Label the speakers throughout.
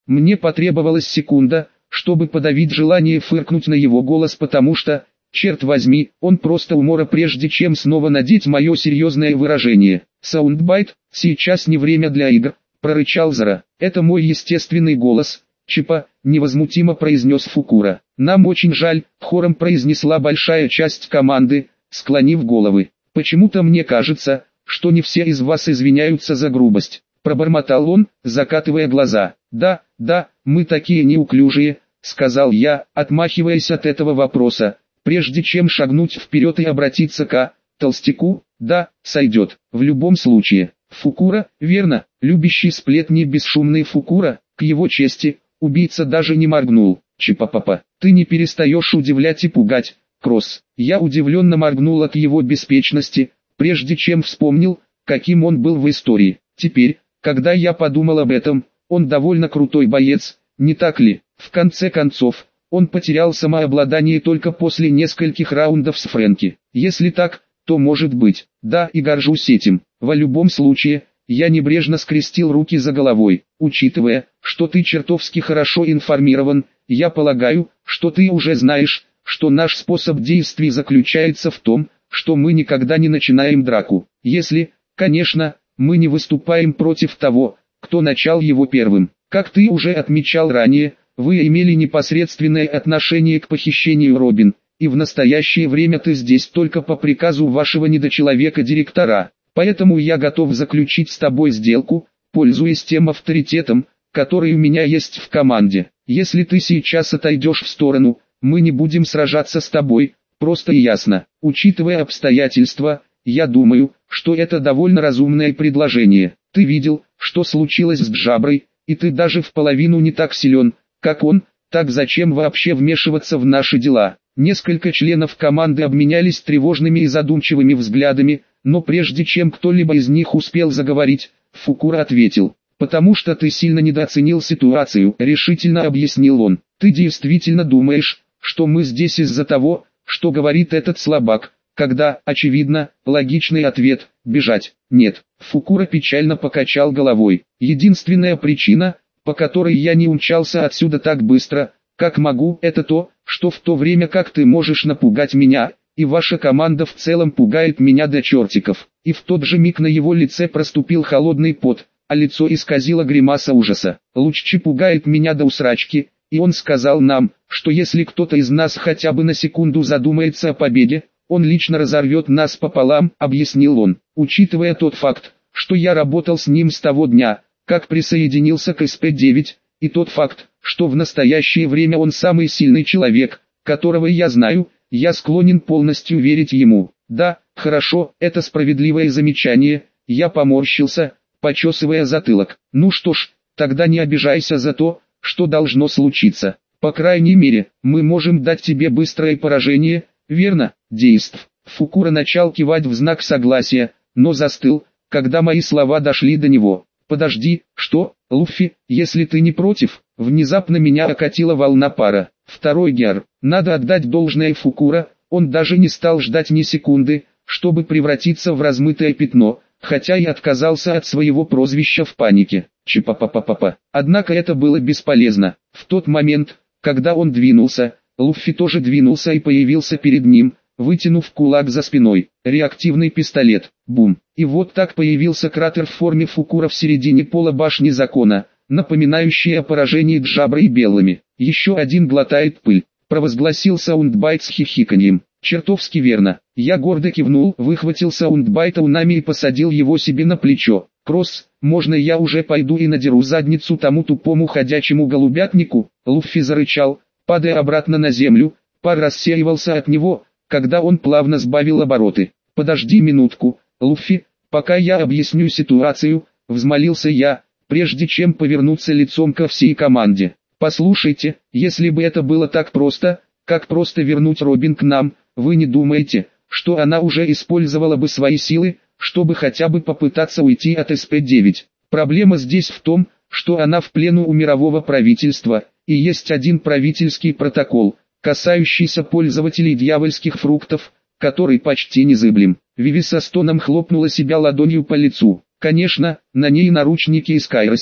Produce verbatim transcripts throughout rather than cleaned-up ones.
Speaker 1: Мне потребовалась секунда, чтобы подавить желание фыркнуть на его голос, потому что, черт возьми, он просто умора, прежде чем снова надеть мое серьезное выражение. «Саундбайт, сейчас не время для игр», — прорычал Зара. «Это мой естественный голос, Чипа», — невозмутимо произнес Фукура. «Нам очень жаль», — хором произнесла большая часть команды, склонив головы. «Почему-то мне кажется, что не все из вас извиняются за грубость», — пробормотал он, закатывая глаза. «Да, да, мы такие неуклюжие», — сказал я, отмахиваясь от этого вопроса, прежде чем шагнуть вперед и обратиться к толстяку. «Да, сойдет, в любом случае». Фукура, верно, любящий сплетни бесшумный Фукура, к его чести, убийца даже не моргнул. «Чипа-папа, ты не перестаешь удивлять и пугать, Кросс». Я удивленно моргнул от его беспечности, прежде чем вспомнил, каким он был в истории. Теперь, когда я подумал об этом, он довольно крутой боец, не так ли? В конце концов, он потерял самообладание только после нескольких раундов с Фрэнки. Если так, то может быть, да, и горжусь этим. В любом случае, я небрежно скрестил руки за головой. Учитывая, что ты чертовски хорошо информирован, я полагаю, что ты уже знаешь, что наш способ действий заключается в том, что мы никогда не начинаем драку. Если, конечно, мы не выступаем против того, кто начал его первым. Как ты уже отмечал ранее, вы имели непосредственное отношение к похищению Робин, и в настоящее время ты здесь только по приказу вашего недочеловека-директора. Поэтому я готов заключить с тобой сделку, пользуясь тем авторитетом, который у меня есть в команде. Если ты сейчас отойдешь в сторону, мы не будем сражаться с тобой, просто и ясно. Учитывая обстоятельства, я думаю, что это довольно разумное предложение. Ты видел, что случилось с Джаброй, и ты даже в половину не так силен, как он, так зачем вообще вмешиваться в наши дела? Несколько членов команды обменялись тревожными и задумчивыми взглядами, но прежде чем кто-либо из них успел заговорить, Фукура ответил: «Потому что ты сильно недооценил ситуацию», — решительно объяснил он. «Ты действительно думаешь, что мы здесь из-за того, что говорит этот слабак, когда, очевидно, логичный ответ — бежать?» «Нет», — Фукура печально покачал головой. «Единственная причина, по которой я не умчался отсюда так быстро, как могу, это то, что в то время как ты можешь напугать меня, и ваша команда в целом пугает меня до чертиков». И в тот же миг на его лице проступил холодный пот, а лицо исказило гримаса ужаса. «Луччи пугает меня до усрачки, и он сказал нам, что если кто-то из нас хотя бы на секунду задумается о победе, он лично разорвет нас пополам», — объяснил он. «Учитывая тот факт, что я работал с ним с того дня, как присоединился к эс пэ девять, и тот факт, что в настоящее время он самый сильный человек, которого я знаю, я склонен полностью верить ему». «Да, хорошо, это справедливое замечание», — я поморщился, почесывая затылок. «Ну что ж, тогда не обижайся за то, что должно случиться. По крайней мере, мы можем дать тебе быстрое поражение, верно, действ». Фукура начал кивать в знак согласия, но застыл, когда мои слова дошли до него. «Подожди, что, Луффи, если ты не против?» Внезапно меня окатила волна пара. Второй гер. Надо отдать должное Фукура, он даже не стал ждать ни секунды, чтобы превратиться в размытое пятно, хотя и отказался от своего прозвища в панике. Чипа-па-па-па-па. Однако это было бесполезно. В тот момент, когда он двинулся, Луффи тоже двинулся и появился перед ним, вытянув кулак за спиной. Реактивный пистолет. Бум. И вот так появился кратер в форме Фукура в середине пола башни закона, напоминающий о поражении Джабры и Беллами. «Еще один глотает пыль», — провозгласил Саундбайт с хихиканьем. «Чертовски верно». Я гордо кивнул, выхватил Саундбайта у нами и посадил его себе на плечо. «Кросс, можно я уже пойду и надеру задницу тому тупому ходячему голубятнику?» Луффи зарычал, падая обратно на землю. Пар рассеивался от него, когда он плавно сбавил обороты. «Подожди минутку, Луффи, пока я объясню ситуацию», — взмолился я, прежде чем повернуться лицом ко всей команде. «Послушайте, если бы это было так просто, как просто вернуть Робин к нам, вы не думаете, что она уже использовала бы свои силы, чтобы хотя бы попытаться уйти от эс пэ девять? Проблема здесь в том, что она в плену у мирового правительства, и есть один правительский протокол, касающийся пользователей дьявольских фруктов, который почти незыблем». Виви со стоном хлопнула себя ладонью по лицу. «Конечно, на ней наручники и скайросики.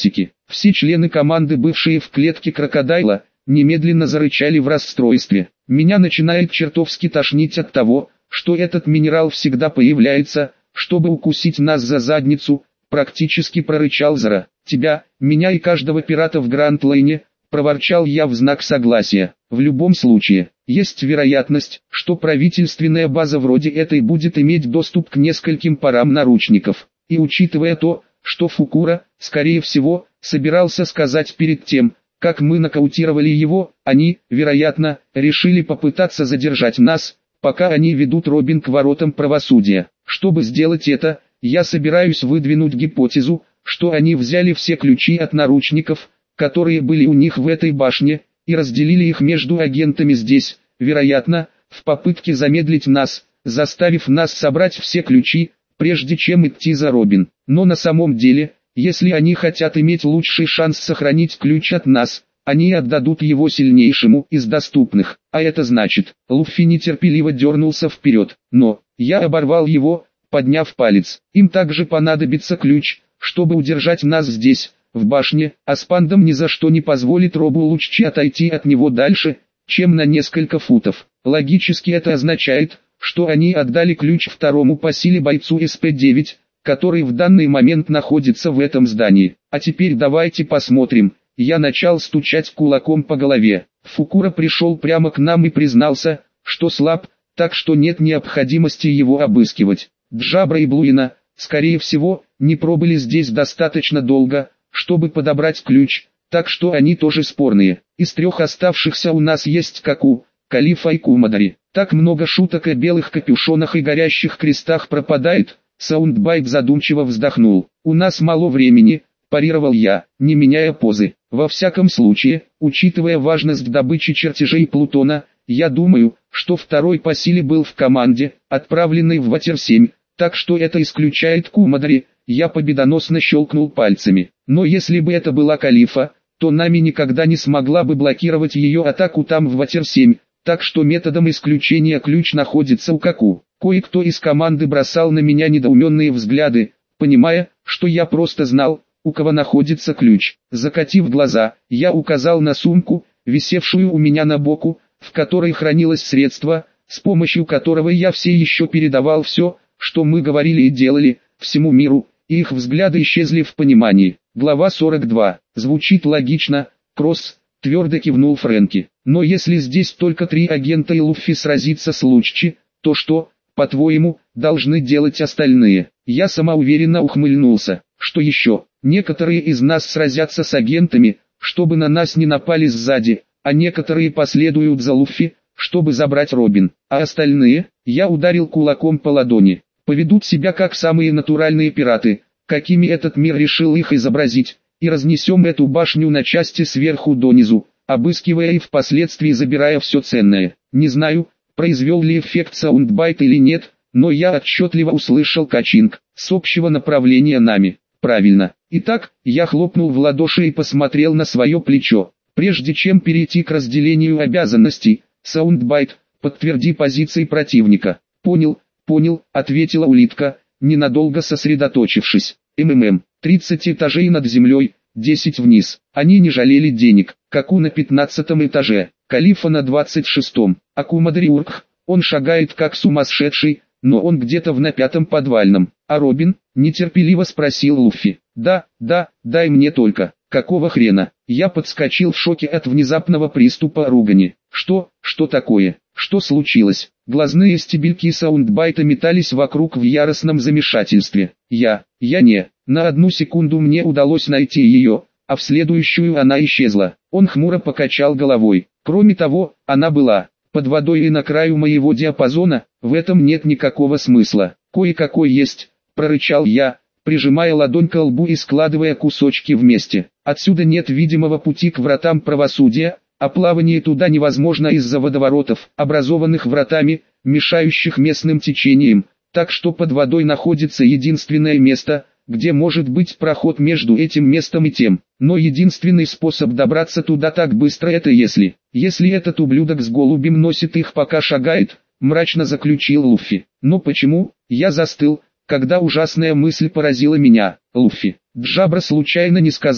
Speaker 1: Все члены команды, бывшие в клетке крокодайла, немедленно зарычали в расстройстве. Меня начинает чертовски тошнить от того, что этот минерал всегда появляется, чтобы укусить нас за задницу, практически прорычал Зара. Тебя, меня и каждого пирата в Гранд-Лайне, проворчал я в знак согласия. В любом случае, есть вероятность, что правительственная база вроде этой будет иметь доступ к нескольким парам наручников. И учитывая то, что Фукура, скорее всего, собирался сказать перед тем, как мы нокаутировали его, они, вероятно, решили попытаться задержать нас, пока они ведут Робин к воротам правосудия. Чтобы сделать это, я собираюсь выдвинуть гипотезу, что они взяли все ключи от наручников, которые были у них в этой башне, и разделили их между агентами здесь, вероятно, в попытке замедлить нас, заставив нас собрать все ключи, прежде чем идти за Робин. Но на самом деле, если они хотят иметь лучший шанс сохранить ключ от нас, они отдадут его сильнейшему из доступных, а это значит, Луффи нетерпеливо дернулся вперед, но, я оборвал его, подняв палец, им также понадобится ключ, чтобы удержать нас здесь, в башне, а Спандам ни за что не позволит Робу Луччи отойти от него дальше, чем на несколько футов. Логически это означает, что они отдали ключ второму по силе бойцу эс пэ девять, который в данный момент находится в этом здании. А теперь давайте посмотрим. Я начал стучать кулаком по голове. Фукура пришел прямо к нам и признался, что слаб, так что нет необходимости его обыскивать. Джабра и Блуина, скорее всего, не пробыли здесь достаточно долго, чтобы подобрать ключ, так что они тоже спорные. Из трех оставшихся у нас есть Каку, Калифа и Кумадари. Так много шуток о белых капюшонах и горящих крестах пропадает. Саундбайт задумчиво вздохнул. У нас мало времени, парировал я, не меняя позы. Во всяком случае, учитывая важность добычи чертежей Плутона, я думаю, что второй по силе был в команде, отправленной в Ватер семь, так что это исключает Кумадари. Я победоносно щелкнул пальцами. Но если бы это была Калифа, то Нами никогда не смогла бы блокировать ее атаку там в Ватер семь, так что методом исключения ключ находится у Каку. Кое-кто из команды бросал на меня недоуменные взгляды, понимая, что я просто знал, у кого находится ключ. Закатив глаза, я указал на сумку, висевшую у меня на боку, в которой хранилось средство, с помощью которого я все еще передавал все, что мы говорили и делали, всему миру, и их взгляды исчезли в понимании. Глава сорок два. Звучит логично, Кросс, твердо кивнул Фрэнки. Но если здесь только три агента и Луффи сразится с Луччи, то что, по-твоему, должны делать остальные? Я самоуверенно ухмыльнулся. Что еще? Некоторые из нас сразятся с агентами, чтобы на нас не напали сзади, а некоторые последуют за Луффи, чтобы забрать Робин. А остальные, я ударил кулаком по ладони, поведут себя как самые натуральные пираты, какими этот мир решил их изобразить, и разнесем эту башню на части сверху донизу, обыскивая и впоследствии забирая все ценное. Не знаю, произвел ли эффект саундбайт или нет, но я отчетливо услышал качинг с общего направления Нами. Правильно. Итак, я хлопнул в ладоши и посмотрел на свое плечо. Прежде чем перейти к разделению обязанностей, саундбайт, подтверди позиции противника. Понял, понял, ответила улитка, ненадолго сосредоточившись. МММ, тридцать этажей над землей, десять вниз. Они не жалели денег. Каку на пятнадцатом этаже, Калифа на двадцать шестом, а Кумадари Урк, он шагает как сумасшедший, но он где-то в на пятом подвальном. А Робин, нетерпеливо спросил Луффи. Да, да, дай мне только. Какого хрена? Я подскочил в шоке от внезапного приступа ругани. Что, что такое? Что случилось? Глазные стебельки саундбайта метались вокруг в яростном замешательстве. Я, я не. На одну секунду мне удалось найти ее, а в следующую она исчезла. Он хмуро покачал головой. Кроме того, она была под водой и на краю моего диапазона, в этом нет никакого смысла. Кое-какой есть, прорычал я, прижимая ладонь к лбу и складывая кусочки вместе. Отсюда нет видимого пути к вратам правосудия, а плавание туда невозможно из-за водоворотов, образованных вратами, мешающих местным течениям, так что под водой находится единственное место, где может быть проход между этим местом и тем. Но единственный способ добраться туда так быстро — это если, если этот ублюдок с голубем носит их пока шагает, мрачно заключил Луффи. Но почему? Я застыл, когда ужасная мысль поразила меня. Луффи, Джабра случайно не сказал,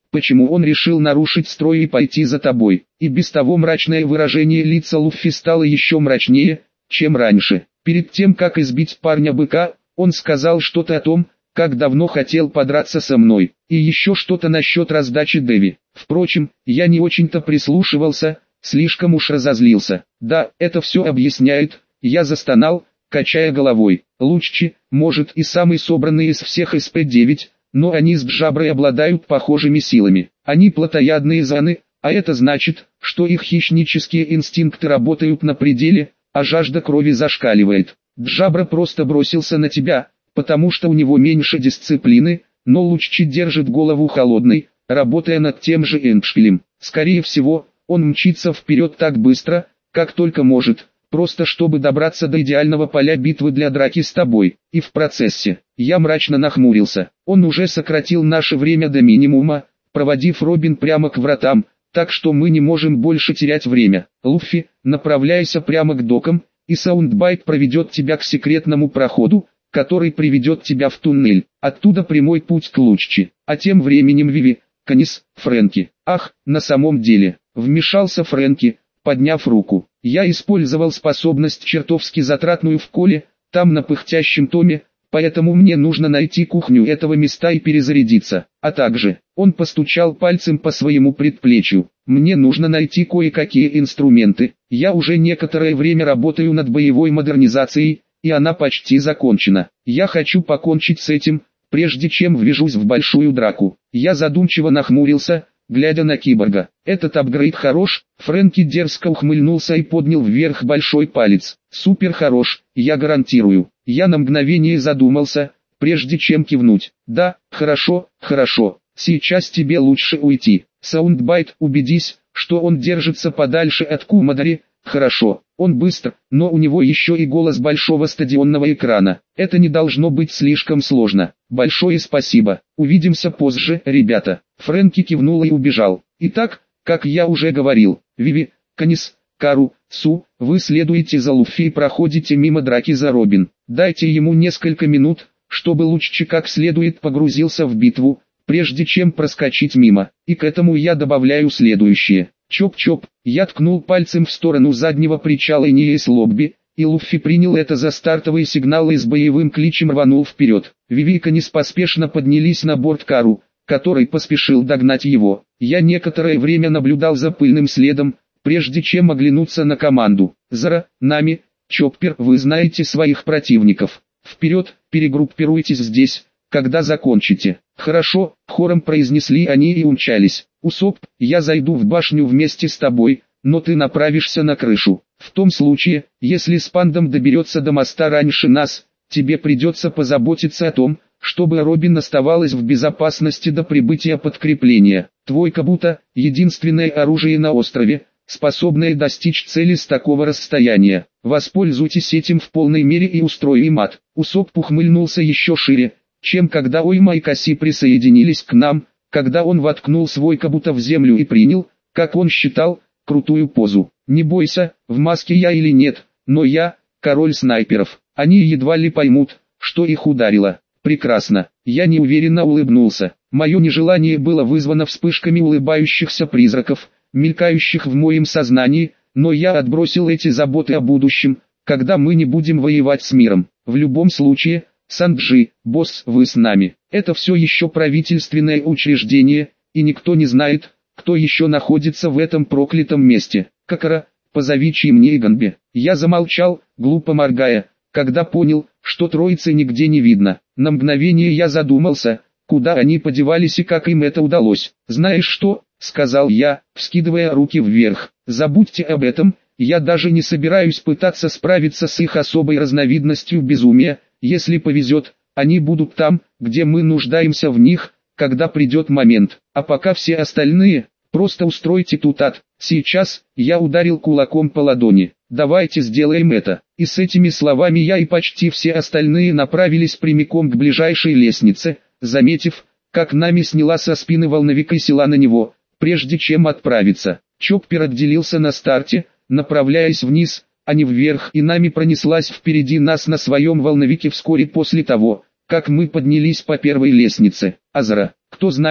Speaker 1: почему он решил нарушить строй и пойти за тобой. И без того мрачное выражение лица Луффи стало еще мрачнее, чем раньше. Перед тем, как избить парня-быка, он сказал что-то о том, как давно хотел подраться со мной, и еще что-то насчет раздачи Дэви. Впрочем, я не очень-то прислушивался, слишком уж разозлился. Да, это все объясняет, я застонал, качая головой. Луччи, может, и самый собранный из всех эс пэ девять, но они с Джаброй обладают похожими силами. Они плотоядные заны, а это значит, что их хищнические инстинкты работают на пределе, а жажда крови зашкаливает. Джабра просто бросился на тебя, потому что у него меньше дисциплины, но Луччи держит голову холодной, работая над тем же эндшпилем. Скорее всего, он мчится вперед так быстро, как только может, просто чтобы добраться до идеального поля битвы для драки с тобой. И в процессе, я мрачно нахмурился. Он уже сократил наше время до минимума, проводив Робин прямо к вратам, так что мы не можем больше терять время. Луффи, направляйся прямо к докам, и Саундбайт проведет тебя к секретному проходу, который приведет тебя в туннель. Оттуда прямой путь к Луччи. А тем временем Виви, Канис, Фрэнки. Ах, на самом деле, вмешался Фрэнки, подняв руку. Я использовал способность чертовски затратную в Коле, там на пыхтящем томе, поэтому мне нужно найти кухню этого места и перезарядиться. А также, он постучал пальцем по своему предплечью. Мне нужно найти кое-какие инструменты. Я уже некоторое время работаю над боевой модернизацией, и она почти закончена. Я хочу покончить с этим, прежде чем ввяжусь в большую драку. Я задумчиво нахмурился, глядя на киборга. Этот апгрейд хорош. Фрэнки дерзко ухмыльнулся и поднял вверх большой палец. Супер хорош, я гарантирую. Я на мгновение задумался, прежде чем кивнуть. Да, хорошо, хорошо. Сейчас тебе лучше уйти. Саундбайт, убедись, что он держится подальше от Кумадари. Хорошо, он быстр, но у него еще и голос большого стадионного экрана. Это не должно быть слишком сложно. Большое спасибо. Увидимся позже, ребята. Фрэнки кивнул и убежал. Итак, как я уже говорил, Виви, Канис, Кару, Су, вы следуете за Луффи и проходите мимо драки за Робин. Дайте ему несколько минут, чтобы Луччи как следует погрузился в битву, прежде чем проскочить мимо. И к этому я добавляю следующее. Чоп-чоп, я ткнул пальцем в сторону заднего причала Ниэс Лобби, и Луффи принял это за стартовый сигнал и с боевым кличем рванул вперед. Виви и Канис поспешно поднялись на борт Кару, который поспешил догнать его. Я некоторое время наблюдал за пыльным следом, прежде чем оглянуться на команду. Зара, Нами, Чоппер, вы знаете своих противников. Вперед, перегруппируйтесь здесь, когда закончите. Хорошо, хором произнесли они и умчались. Усоп, я зайду в башню вместе с тобой, но ты направишься на крышу. В том случае, если Спандом доберется до моста раньше нас, тебе придется позаботиться о том, чтобы Робин оставалась в безопасности до прибытия подкрепления. Твой Кабута — единственное оружие на острове, способное достичь цели с такого расстояния. Воспользуйтесь этим в полной мере и устрой им ад. Усоп ухмыльнулся еще шире, чем когда Ойма и Касси присоединились к нам, когда он воткнул свой Кабута в землю и принял, как он считал, крутую позу. Не бойся, в маске я или нет, но я — король снайперов. Они едва ли поймут, что их ударило. Прекрасно. Я неуверенно улыбнулся. Мое нежелание было вызвано вспышками улыбающихся призраков, мелькающих в моем сознании, но я отбросил эти заботы о будущем, когда мы не будем воевать с миром. В любом случае, Санджи, босс, вы с нами. Это все еще правительственное учреждение, и никто не знает, кто еще находится в этом проклятом месте. Какара, позови Чимни и Ганби. Я замолчал, глупо моргая, когда понял, что троицы нигде не видно. На мгновение я задумался, куда они подевались и как им это удалось. «Знаешь что?» — сказал я, вскидывая руки вверх. «Забудьте об этом, я даже не собираюсь пытаться справиться с их особой разновидностью безумия. Если повезет, они будут там, где мы нуждаемся в них, когда придет момент. А пока все остальные, просто устройте тут ад». Сейчас, я ударил кулаком по ладони. «Давайте сделаем это». И с этими словами я и почти все остальные направились прямиком к ближайшей лестнице, заметив, как Нами сняла со спины волновика и села на него, прежде чем отправиться. Чоппер отделился на старте, направляясь вниз, а не вверх, и Нами пронеслась впереди нас на своем волновике вскоре после того, как мы поднялись по первой лестнице. Азара, кто знает,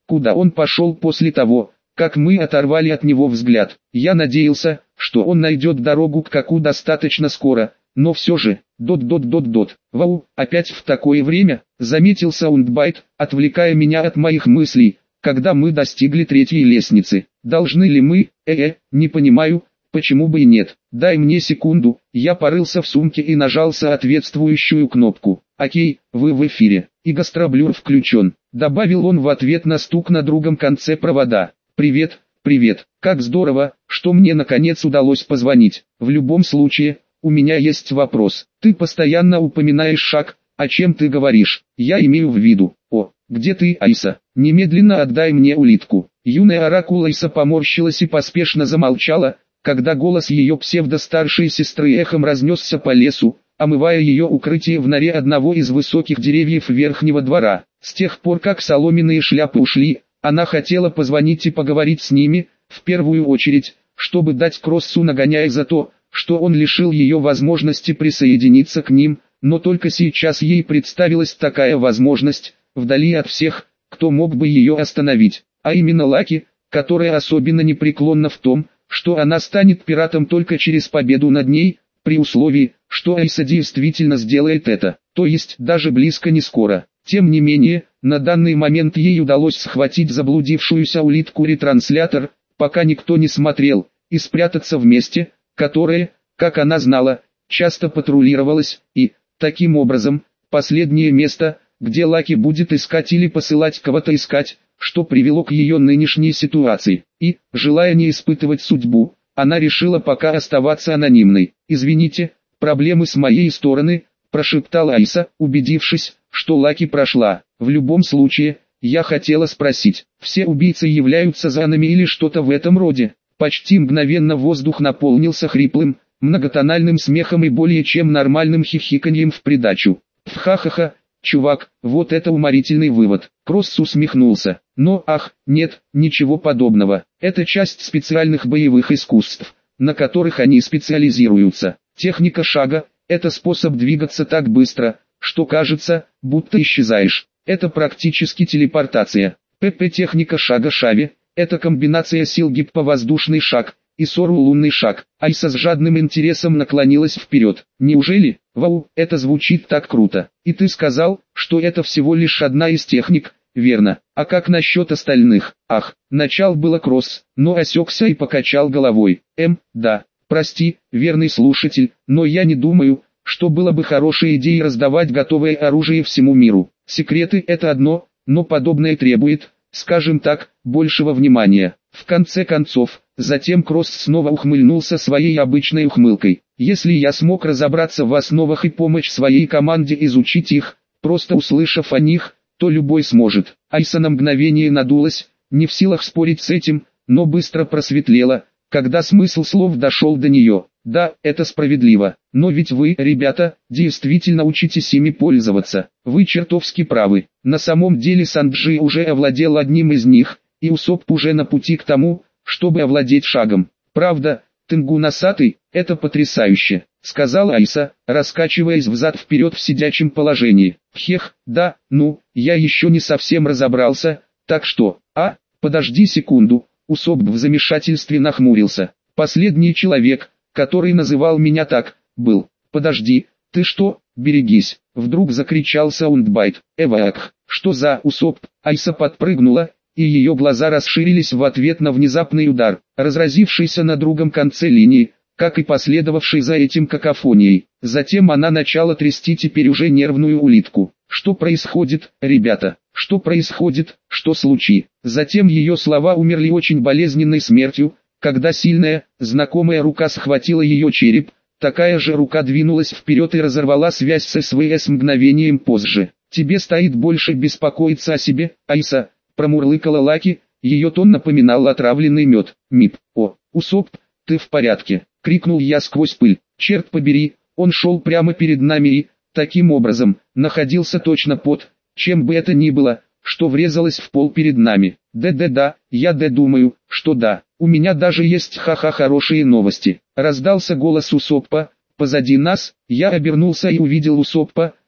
Speaker 1: Куда он пошел после того, как мы оторвали от него взгляд? Я надеялся, что он найдет дорогу к Каку достаточно скоро, но все же, дот-дот-дот-дот. Вау, опять в такое время, заметил Саундбайт, отвлекая меня от моих мыслей, когда мы достигли третьей лестницы. Должны ли мы, э-э, не понимаю, почему бы и нет. Дай мне секунду, я порылся в сумке и нажал соответствующую кнопку. Окей, вы в эфире, и гастроблюр включен, добавил он в ответ на стук на другом конце провода. Привет, привет, как здорово, что мне наконец удалось позвонить. В любом случае, у меня есть вопрос. Ты постоянно упоминаешь шаг, о чем ты говоришь? Я имею в виду. О, где ты, Айса? Немедленно отдай мне улитку. Юная оракул Айса поморщилась и поспешно замолчала, когда голос ее псевдо-старшей сестры эхом разнесся по лесу, омывая ее укрытие в норе одного из высоких деревьев верхнего двора. С тех пор как соломенные шляпы ушли, она хотела позвонить и поговорить с ними, в первую очередь, чтобы дать Кроссу нагоняй за то, что он лишил ее возможности присоединиться к ним, но только сейчас ей представилась такая возможность, вдали от всех, кто мог бы ее остановить, а именно Лаки, которая особенно непреклонна в том, что она станет пиратом только через победу над ней, при условии, что Айса действительно сделает это, то есть даже близко не скоро. Тем не менее, на данный момент ей удалось схватить заблудившуюся улитку-ретранслятор, пока никто не смотрел, и спрятаться в месте, которое, как она знала, часто патрулировалось, и, таким образом, последнее место, где Лаки будет искать или посылать кого-то искать, что привело к ее нынешней ситуации. И, желая не испытывать судьбу, она решила пока оставаться анонимной. «Извините, проблемы с моей стороны», – прошептала Айса, убедившись, что Лаки прошла. «В любом случае, я хотела спросить, все убийцы являются зонами или что-то в этом роде?» Почти мгновенно воздух наполнился хриплым, многотональным смехом и более чем нормальным хихиканьем в придачу. «Ха-ха-ха, чувак, вот это уморительный вывод». Кросс усмехнулся. «Но ах, нет, ничего подобного. Это часть специальных боевых искусств, на которых они специализируются. Техника шага – это способ двигаться так быстро, что кажется, будто исчезаешь. Это практически телепортация. ПП-техника шага Шави – это комбинация сил гипповоздушный шаг и сору лунный шаг». Айса с жадным интересом наклонилась вперед. «Неужели? Вау, это звучит так круто. И ты сказал, что это всего лишь одна из техник, верно? А как насчет остальных?» Ах, начал было Кросс, но осекся и покачал головой. Эм, да, прости, верный слушатель, но я не думаю, что было бы хорошей идеей раздавать готовое оружие всему миру. Секреты – это одно, но подобное требует, скажем так, большего внимания. В конце концов, затем Кросс снова ухмыльнулся своей обычной ухмылкой. «Если я смог разобраться в основах и помочь своей команде изучить их, просто услышав о них, то любой сможет». Айса на мгновение надулась, не в силах спорить с этим, но быстро просветлела, когда смысл слов дошел до нее. «Да, это справедливо, но ведь вы, ребята, действительно учитесь ими пользоваться. Вы чертовски правы. На самом деле Санджи уже овладел одним из них, и Усоп уже на пути к тому, чтобы овладеть шагом. Правда, Тенгу Носатый, это потрясающе», — сказала Айса, раскачиваясь взад-вперед в сидячем положении. «Хех, да, ну, я еще не совсем разобрался, так что, а, подожди секунду». Усоп в замешательстве нахмурился. «Последний человек, который называл меня так, был. Подожди, ты что, берегись!» Вдруг закричал Саундбайт. «Эвак, что за Усоп?» Айса подпрыгнула, и ее глаза расширились в ответ на внезапный удар, разразившийся на другом конце линии, как и последовавший за этим какофонией. Затем она начала трясти теперь уже нервную улитку. «Что происходит, ребята? Что происходит? Что случи?» Затем ее слова умерли очень болезненной смертью, когда сильная, знакомая рука схватила ее череп, такая же рука двинулась вперед и разорвала связь с СВС мгновением позже. «Тебе стоит больше беспокоиться о себе, Айса», промурлыкала Лаки, ее тон напоминал отравленный мед. «Мип, о, Усоп, ты в порядке?» — крикнул я сквозь пыль. Черт побери, он шел прямо перед нами и, таким образом, находился точно под, чем бы это ни было, что врезалось в пол перед нами. «Да-да-да, я да думаю, что да. У меня даже есть ха-ха хорошие новости». Раздался голос Усоппа. Позади нас, я обернулся и увидел Усоппа,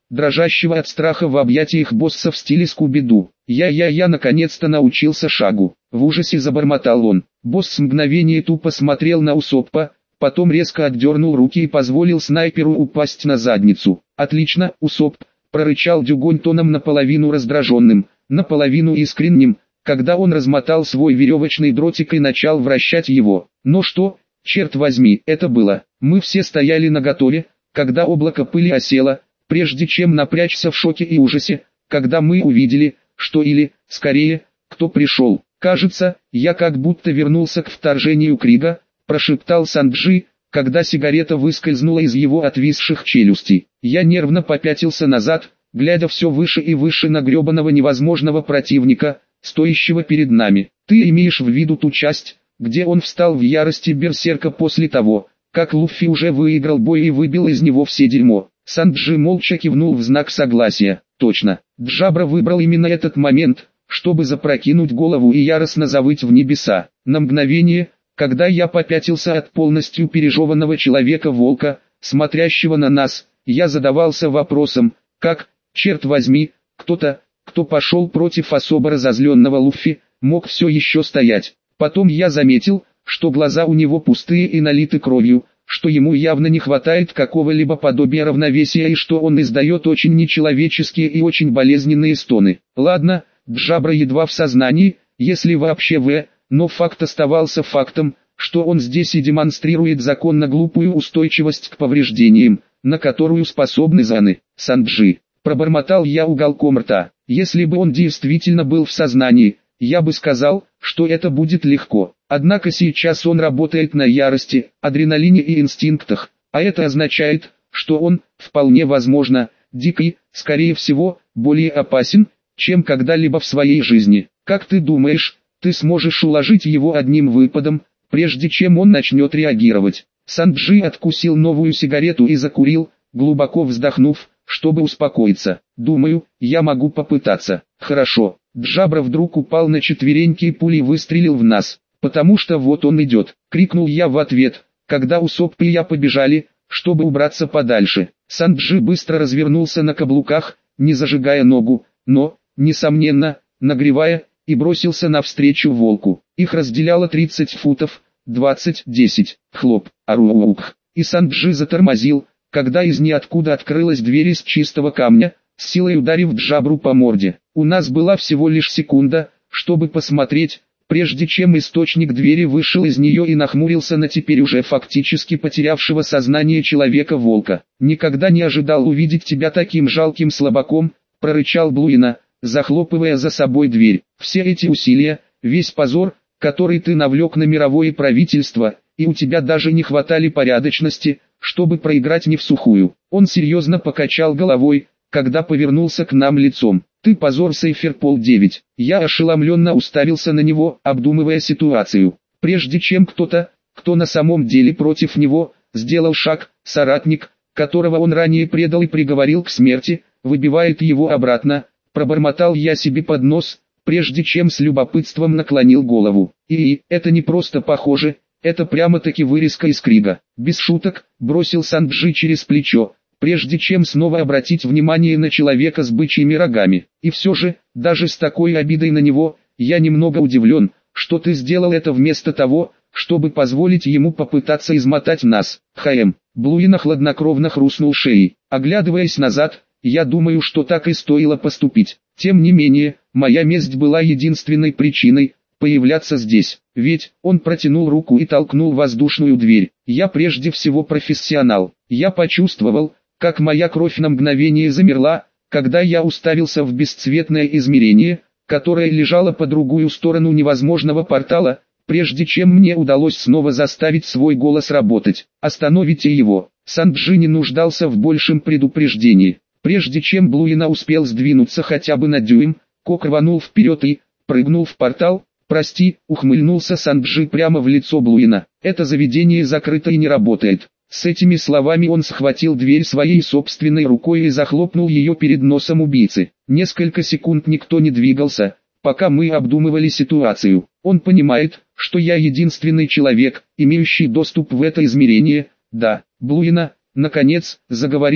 Speaker 1: дрожащего от страха в объятиях босса в стиле Скуби-Ду. «Я-я-я наконец-то научился шагу!» В ужасе забормотал он. Босс с мгновения тупо смотрел на Усоппа, потом резко отдернул руки и позволил снайперу упасть на задницу. «Отлично, Усопп!» — прорычал Дюгонь тоном наполовину раздраженным, наполовину искренним, когда он размотал свой веревочный дротик и начал вращать его. «Но что, черт возьми, это было?» Мы все стояли наготове, когда облако пыли осело, прежде чем напрячься в шоке и ужасе, когда мы увидели, что или, скорее, кто пришел. «Кажется, я как будто вернулся к вторжению Крига», — прошептал Санджи, когда сигарета выскользнула из его отвисших челюстей. Я нервно попятился назад, глядя все выше и выше на гребаного невозможного противника, стоящего перед нами. «Ты имеешь в виду ту часть, где он встал в ярости берсерка после того, как Луффи уже выиграл бой и выбил из него все дерьмо?» Санджи молча кивнул в знак согласия. «Точно, Джабра выбрал именно этот момент, чтобы запрокинуть голову и яростно завыть в небеса. На мгновение, когда я попятился от полностью пережеванного человека-волка, смотрящего на нас, я задавался вопросом, как, черт возьми, кто-то, кто пошел против особо разозленного Луффи, мог все еще стоять. Потом я заметил, что глаза у него пустые и налиты кровью, что ему явно не хватает какого-либо подобия равновесия и что он издает очень нечеловеческие и очень болезненные стоны. Ладно, Джабра едва в сознании, если вообще в, но факт оставался фактом, что он здесь и демонстрирует законно глупую устойчивость к повреждениям, на которую способны Заны. «Санджи», пробормотал я уголком рта, если бы он действительно был в сознании, я бы сказал, что это будет легко. Однако сейчас он работает на ярости, адреналине и инстинктах, а это означает, что он, вполне возможно, дикий, скорее всего, более опасен, чем когда-либо в своей жизни. Как ты думаешь, ты сможешь уложить его одним выпадом, прежде чем он начнет реагировать? Санджи откусил новую сигарету и закурил, глубоко вздохнув, чтобы успокоиться. Думаю, я могу попытаться. Хорошо. Джабра вдруг упал на четвереньки и пулей выстрелил в нас. «Потому что вот он идет», — крикнул я в ответ, когда Усопп и я побежали, чтобы убраться подальше. Санджи быстро развернулся на каблуках, не зажигая ногу, но, несомненно, нагревая, и бросился навстречу волку. Их разделяло тридцать футов, двадцать, десять, хлоп, аруух. И Санджи затормозил, когда из ниоткуда открылась дверь из чистого камня, с силой ударив Джабру по морде. У нас была всего лишь секунда, чтобы посмотреть, прежде чем источник двери вышел из нее и нахмурился на теперь уже фактически потерявшего сознание человека-волка. «Никогда не ожидал увидеть тебя таким жалким слабаком», — прорычал Блуина, захлопывая за собой дверь. «Все эти усилия, весь позор, который ты навлек на мировое правительство, и у тебя даже не хватали порядочности, чтобы проиграть не всухую». Он серьезно покачал головой, когда повернулся к нам лицом. «Ты позор, Сейферпол девять. Я ошеломленно уставился на него, обдумывая ситуацию. Прежде чем кто-то, кто на самом деле против него, сделал шаг, соратник, которого он ранее предал и приговорил к смерти, выбивает его обратно, пробормотал я себе под нос, прежде чем с любопытством наклонил голову. И это не просто похоже, это прямо-таки вырезка из Крига. Без шуток, бросил Санджи через плечо, прежде чем снова обратить внимание на человека с бычьими рогами. И все же, даже с такой обидой на него, я немного удивлен, что ты сделал это вместо того, чтобы позволить ему попытаться измотать нас. Х.М. Блуина хладнокровно хрустнул шеей. Оглядываясь назад, я думаю, что так и стоило поступить. Тем не менее, моя месть была единственной причиной появляться здесь. Ведь он протянул руку и толкнул воздушную дверь. Я прежде всего профессионал. Я почувствовал, как моя кровь на мгновение замерла, когда я уставился в бесцветное измерение, которое лежало по другую сторону невозможного портала, прежде чем мне удалось снова заставить свой голос работать. «Остановите его!» Санджи не нуждался в большем предупреждении. Прежде чем Блуина успел сдвинуться хотя бы на дюйм, Кок рванул вперед и прыгнул в портал. «Прости», — ухмыльнулся Санджи прямо в лицо Блуина. «Это заведение закрыто и не работает». С этими словами он схватил дверь своей собственной рукой и захлопнул ее перед носом убийцы. Несколько секунд никто не двигался, пока мы обдумывали ситуацию. Он понимает, что я единственный человек, имеющий доступ в это измерение. Да, Блуина, наконец, заговорил,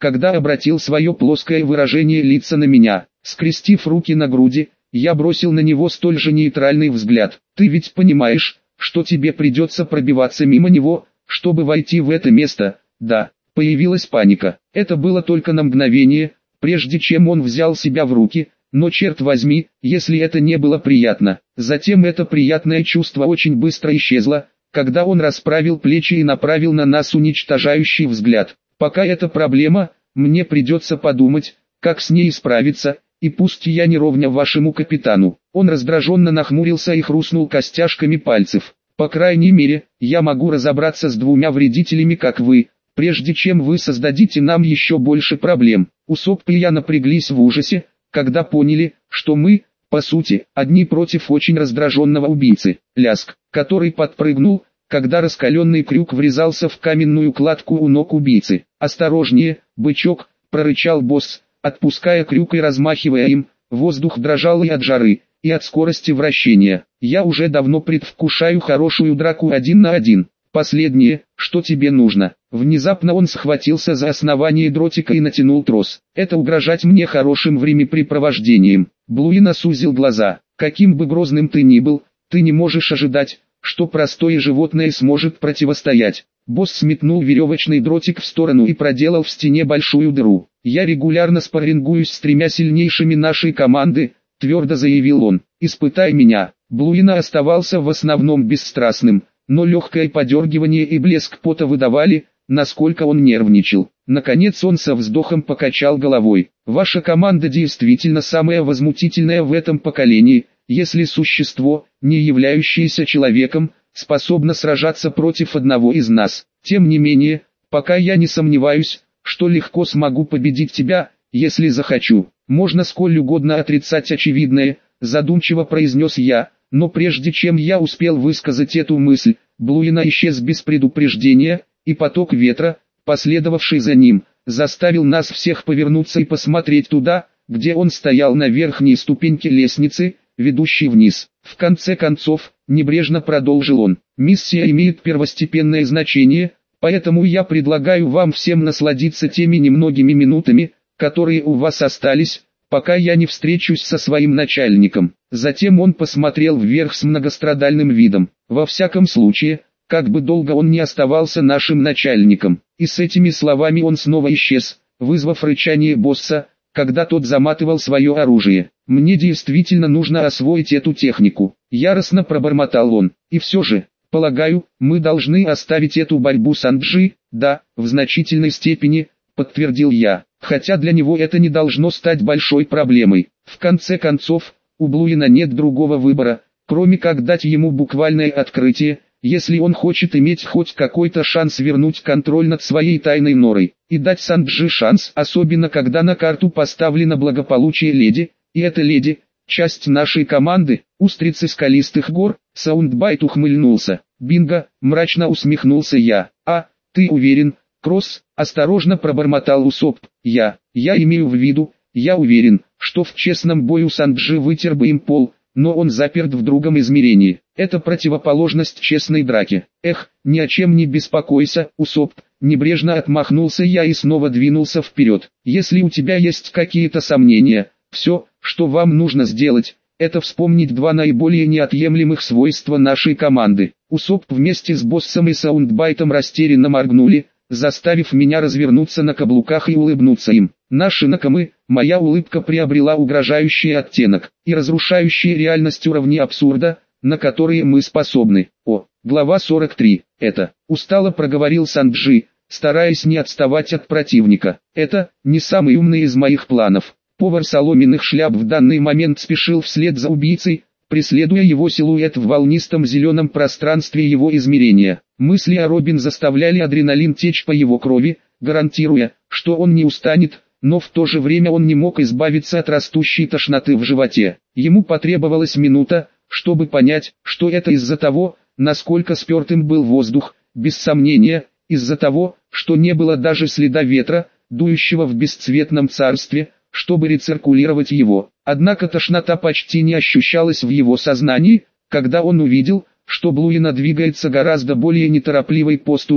Speaker 1: когда обратил свое плоское выражение лица на меня. Скрестив руки на груди, я бросил на него столь же нейтральный взгляд. «Ты ведь понимаешь, что тебе придется пробиваться мимо него, чтобы войти в это место?» «Да». Появилась паника. Это было только на мгновение, прежде чем он взял себя в руки, но черт возьми, если это не было приятно. Затем это приятное чувство очень быстро исчезло, когда он расправил плечи и направил на нас уничтожающий взгляд. «Пока это проблема, мне придется подумать, как с ней справиться, и пусть я не ровня вашему капитану». Он раздраженно нахмурился и хрустнул костяшками пальцев. «По крайней мере, я могу разобраться с двумя вредителями, как вы, прежде чем вы создадите нам еще больше проблем». Усоп и я напряглись в ужасе, когда поняли, что мы, по сути, одни против очень раздраженного убийцы. Ляск, который подпрыгнул, когда раскаленный крюк врезался в каменную кладку у ног убийцы. «Осторожнее, бычок!» — прорычал босс, отпуская крюк и размахивая им. Воздух дрожал и от жары, и от скорости вращения. «Я уже давно предвкушаю хорошую драку один на один. Последнее, что тебе нужно». Внезапно он схватился за основание дротика и натянул трос. «Это угрожать мне хорошим времяпрепровождением». Блуина сузил глаза. «Каким бы грозным ты ни был, ты не можешь ожидать, что простое животное сможет противостоять». Босс сметнул веревочный дротик в сторону и проделал в стене большую дыру. «Я регулярно спаррингуюсь с тремя сильнейшими нашей команды», — твердо заявил он. «Испытай меня». Блуина оставался в основном бесстрастным, но легкое подергивание и блеск пота выдавали, насколько он нервничал. Наконец он со вздохом покачал головой. «Ваша команда действительно самая возмутительная в этом поколении, если существо, не являющееся человеком, способно сражаться против одного из нас. Тем не менее, пока я не сомневаюсь, что легко смогу победить тебя, если захочу». «Можно сколь угодно отрицать очевидное», — задумчиво произнес я, но прежде чем я успел высказать эту мысль, Блуина исчез без предупреждения, и поток ветра, последовавший за ним, заставил нас всех повернуться и посмотреть туда, где он стоял на верхней ступеньке лестницы, ведущей вниз. «В конце концов», — небрежно продолжил он, — «миссия имеет первостепенное значение, поэтому я предлагаю вам всем насладиться теми немногими минутами, которые у вас остались, пока я не встречусь со своим начальником». Затем он посмотрел вверх с многострадальным видом. «Во всяком случае, как бы долго он ни оставался нашим начальником». И с этими словами он снова исчез, вызвав рычание босса, когда тот заматывал свое оружие. «Мне действительно нужно освоить эту технику», — яростно пробормотал он. «И все же, полагаю, мы должны оставить эту борьбу с Анджи». «Да, в значительной степени», — подтвердил я, хотя для него это не должно стать большой проблемой. В конце концов, у Блуина нет другого выбора, кроме как дать ему буквальное открытие, если он хочет иметь хоть какой-то шанс вернуть контроль над своей тайной норой, и дать Санджи шанс, особенно когда на карту поставлено благополучие леди, и эта леди — часть нашей команды. Устрицы скалистых гор. Саундбайт ухмыльнулся. «Бинго», — мрачно усмехнулся я. «А, ты уверен, Кросс?» — осторожно пробормотал Усоп. «Я, я имею в виду, я уверен, что в честном бою Санджи вытер бы им пол, но он заперт в другом измерении. Это противоположность честной драке». «Эх, ни о чем не беспокойся, Усоп», — небрежно отмахнулся я и снова двинулся вперед. «Если у тебя есть какие-то сомнения, все, что вам нужно сделать, это вспомнить два наиболее неотъемлемых свойства нашей команды». Усоп вместе с боссом и Саундбайтом растерянно моргнули, заставив меня развернуться на каблуках и улыбнуться им. Наши накомы, моя улыбка приобрела угрожающий оттенок, и разрушающие реальность уровни абсурда, на которые мы способны. О, глава сорок три. Это, устало проговорил Санджи, стараясь не отставать от противника. Это, не самый умный из моих планов. Повар соломенных шляп в данный момент спешил вслед за убийцей, преследуя его силуэт в волнистом зеленом пространстве его измерения. Мысли о Робин заставляли адреналин течь по его крови, гарантируя, что он не устанет, но в то же время он не мог избавиться от растущей тошноты в животе. Ему потребовалась минута, чтобы понять, что это из-за того, насколько спертым был воздух, без сомнения, из-за того, что не было даже следа ветра, дующего в бесцветном царстве, чтобы рециркулировать его. Однако тошнота почти не ощущалась в его сознании, когда он увидел, что Блуина двигается гораздо более неторопливой поступью,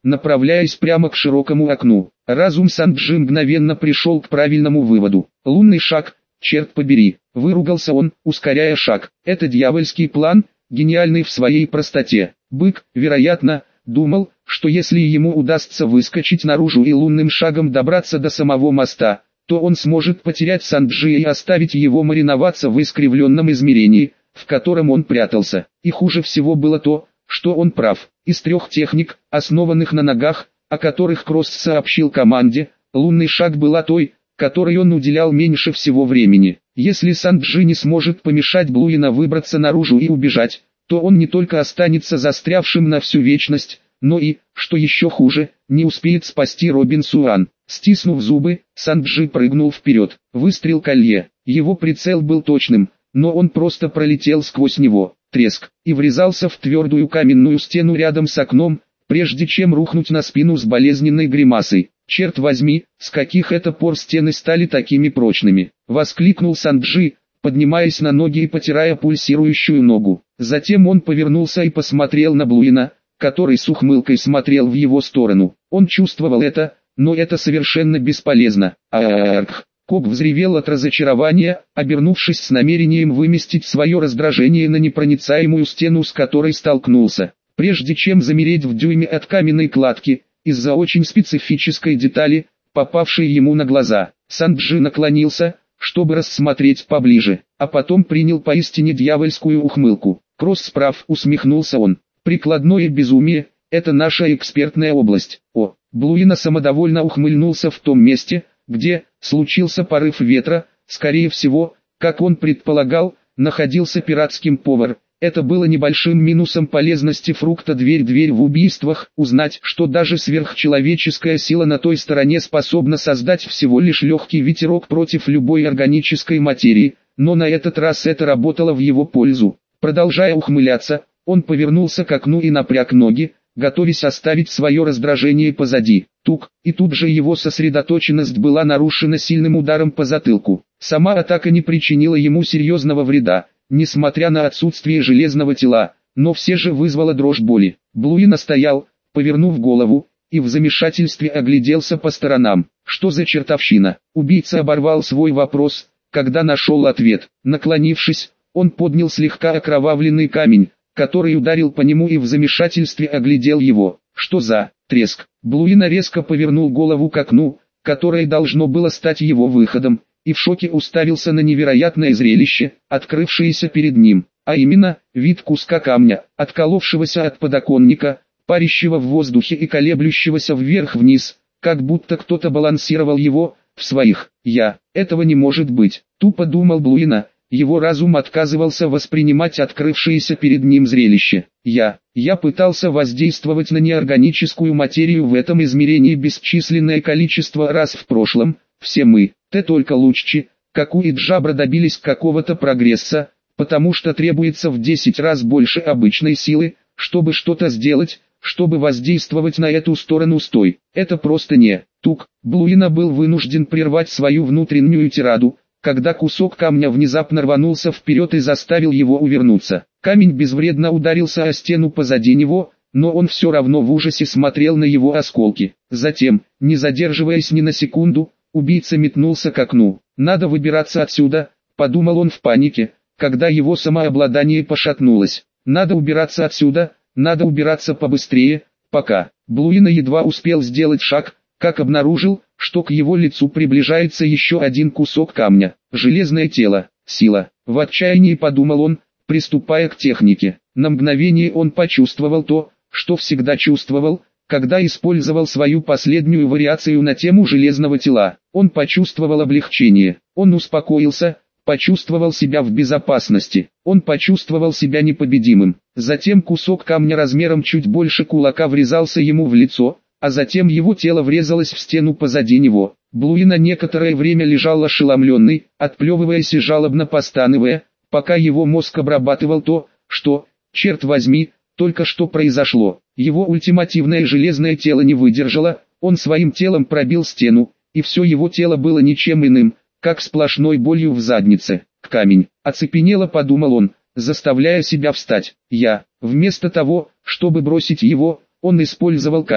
Speaker 1: направляясь прямо к широкому окну. Разум Санджи мгновенно пришел к правильному выводу. Лунный шаг, черт побери, выругался он, ускоряя шаг. Это дьявольский план, гениальный в своей простоте. Бык, вероятно, думал, что если ему удастся выскочить наружу и лунным шагом добраться до самого моста, то он сможет потерять Санджи и оставить его мариноваться в искривленном измерении, в котором он прятался. И хуже всего было то, что он прав. Из трех техник, основанных на ногах, о которых Кросс сообщил команде, лунный шаг была той, которой он уделял меньше всего времени. Если Санджи не сможет помешать Блуина выбраться наружу и убежать, то он не только останется застрявшим на всю вечность, но и, что еще хуже, не успеет спасти Робин Суан. Стиснув зубы, Санджи прыгнул вперед. Выстрел колье. Его прицел был точным, но он просто пролетел сквозь него. Треск. И врезался в твердую каменную стену рядом с окном, прежде чем рухнуть на спину с болезненной гримасой. «Черт возьми, с каких это пор стены стали такими прочными!» — воскликнул Санджи, поднимаясь на ноги и потирая пульсирующую ногу. Затем он повернулся и посмотрел на Блуина, который с ухмылкой смотрел в его сторону. Он чувствовал это, но это совершенно бесполезно. «Арх!» Кок взревел от разочарования, обернувшись с намерением выместить свое раздражение на непроницаемую стену, с которой столкнулся. Прежде чем замереть в дюйме от каменной кладки, из-за очень специфической детали, попавшей ему на глаза, Санджи наклонился, чтобы рассмотреть поближе, а потом принял поистине дьявольскую ухмылку. «Кросс прав», — усмехнулся он. «Прикладное безумие — это наша экспертная область». О, Блуина самодовольно ухмыльнулся в том месте, где случился порыв ветра. Скорее всего, как он предполагал, находился пиратским повар. Это было небольшим минусом полезности фрукта дверь-дверь в убийствах, узнать, что даже сверхчеловеческая сила на той стороне способна создать всего лишь легкий ветерок против любой органической материи, но на этот раз это работало в его пользу. Продолжая ухмыляться, он повернулся к окну и напряг ноги, готовясь оставить свое раздражение позади. Тук, и тут же его сосредоточенность была нарушена сильным ударом по затылку. Сама атака не причинила ему серьезного вреда, несмотря на отсутствие железного тела, но все же вызвала дрожь боли. Блуин стоял, повернув голову, и в замешательстве огляделся по сторонам. Что за чертовщина? Убийца оборвал свой вопрос, когда нашел ответ. Наклонившись, он поднял слегка окровавленный камень, который ударил по нему, и в замешательстве оглядел его. Что за треск? Блуин резко повернул голову к окну, которое должно было стать его выходом, и в шоке уставился на невероятное зрелище, открывшееся перед ним, а именно, вид куска камня, отколовшегося от подоконника, парящего в воздухе и колеблющегося вверх-вниз, как будто кто-то балансировал его в своих. «Я, этого не может быть», — тупо думал Блуина. Его разум отказывался воспринимать открывшееся перед ним зрелище. Я, я пытался воздействовать на неорганическую материю в этом измерении бесчисленное количество раз в прошлом. Все мы, те только Луччи, Каку и Джабра добились какого-то прогресса, потому что требуется в десять раз больше обычной силы, чтобы что-то сделать, чтобы воздействовать на эту сторону. Стой, это просто не. Тук. Блуина был вынужден прервать свою внутреннюю тираду, когда кусок камня внезапно рванулся вперед и заставил его увернуться. Камень безвредно ударился о стену позади него, но он все равно в ужасе смотрел на его осколки. Затем, не задерживаясь ни на секунду, убийца метнулся к окну. «Надо выбираться отсюда», — подумал он в панике, когда его самообладание пошатнулось. «Надо убираться отсюда, надо убираться побыстрее, пока». Блуина едва успел сделать шаг, как обнаружил, что к его лицу приближается еще один кусок камня. Железное тело, сила. В отчаянии подумал он, приступая к технике. На мгновение он почувствовал то, что всегда чувствовал, когда использовал свою последнюю вариацию на тему железного тела. Он почувствовал облегчение, он успокоился, почувствовал себя в безопасности, он почувствовал себя непобедимым. Затем кусок камня размером чуть больше кулака врезался ему в лицо, а затем его тело врезалось в стену позади него. Блуина некоторое время лежал ошеломленный, отплевываясь и жалобно постановая, пока его мозг обрабатывал то, что, черт возьми, только что произошло. Его ультимативное железное тело не выдержало, он своим телом пробил стену, и все его тело было ничем иным, как сплошной болью в заднице. Камень, оцепенело подумал он, заставляя себя встать. Я, вместо того, чтобы бросить его, он использовал камень,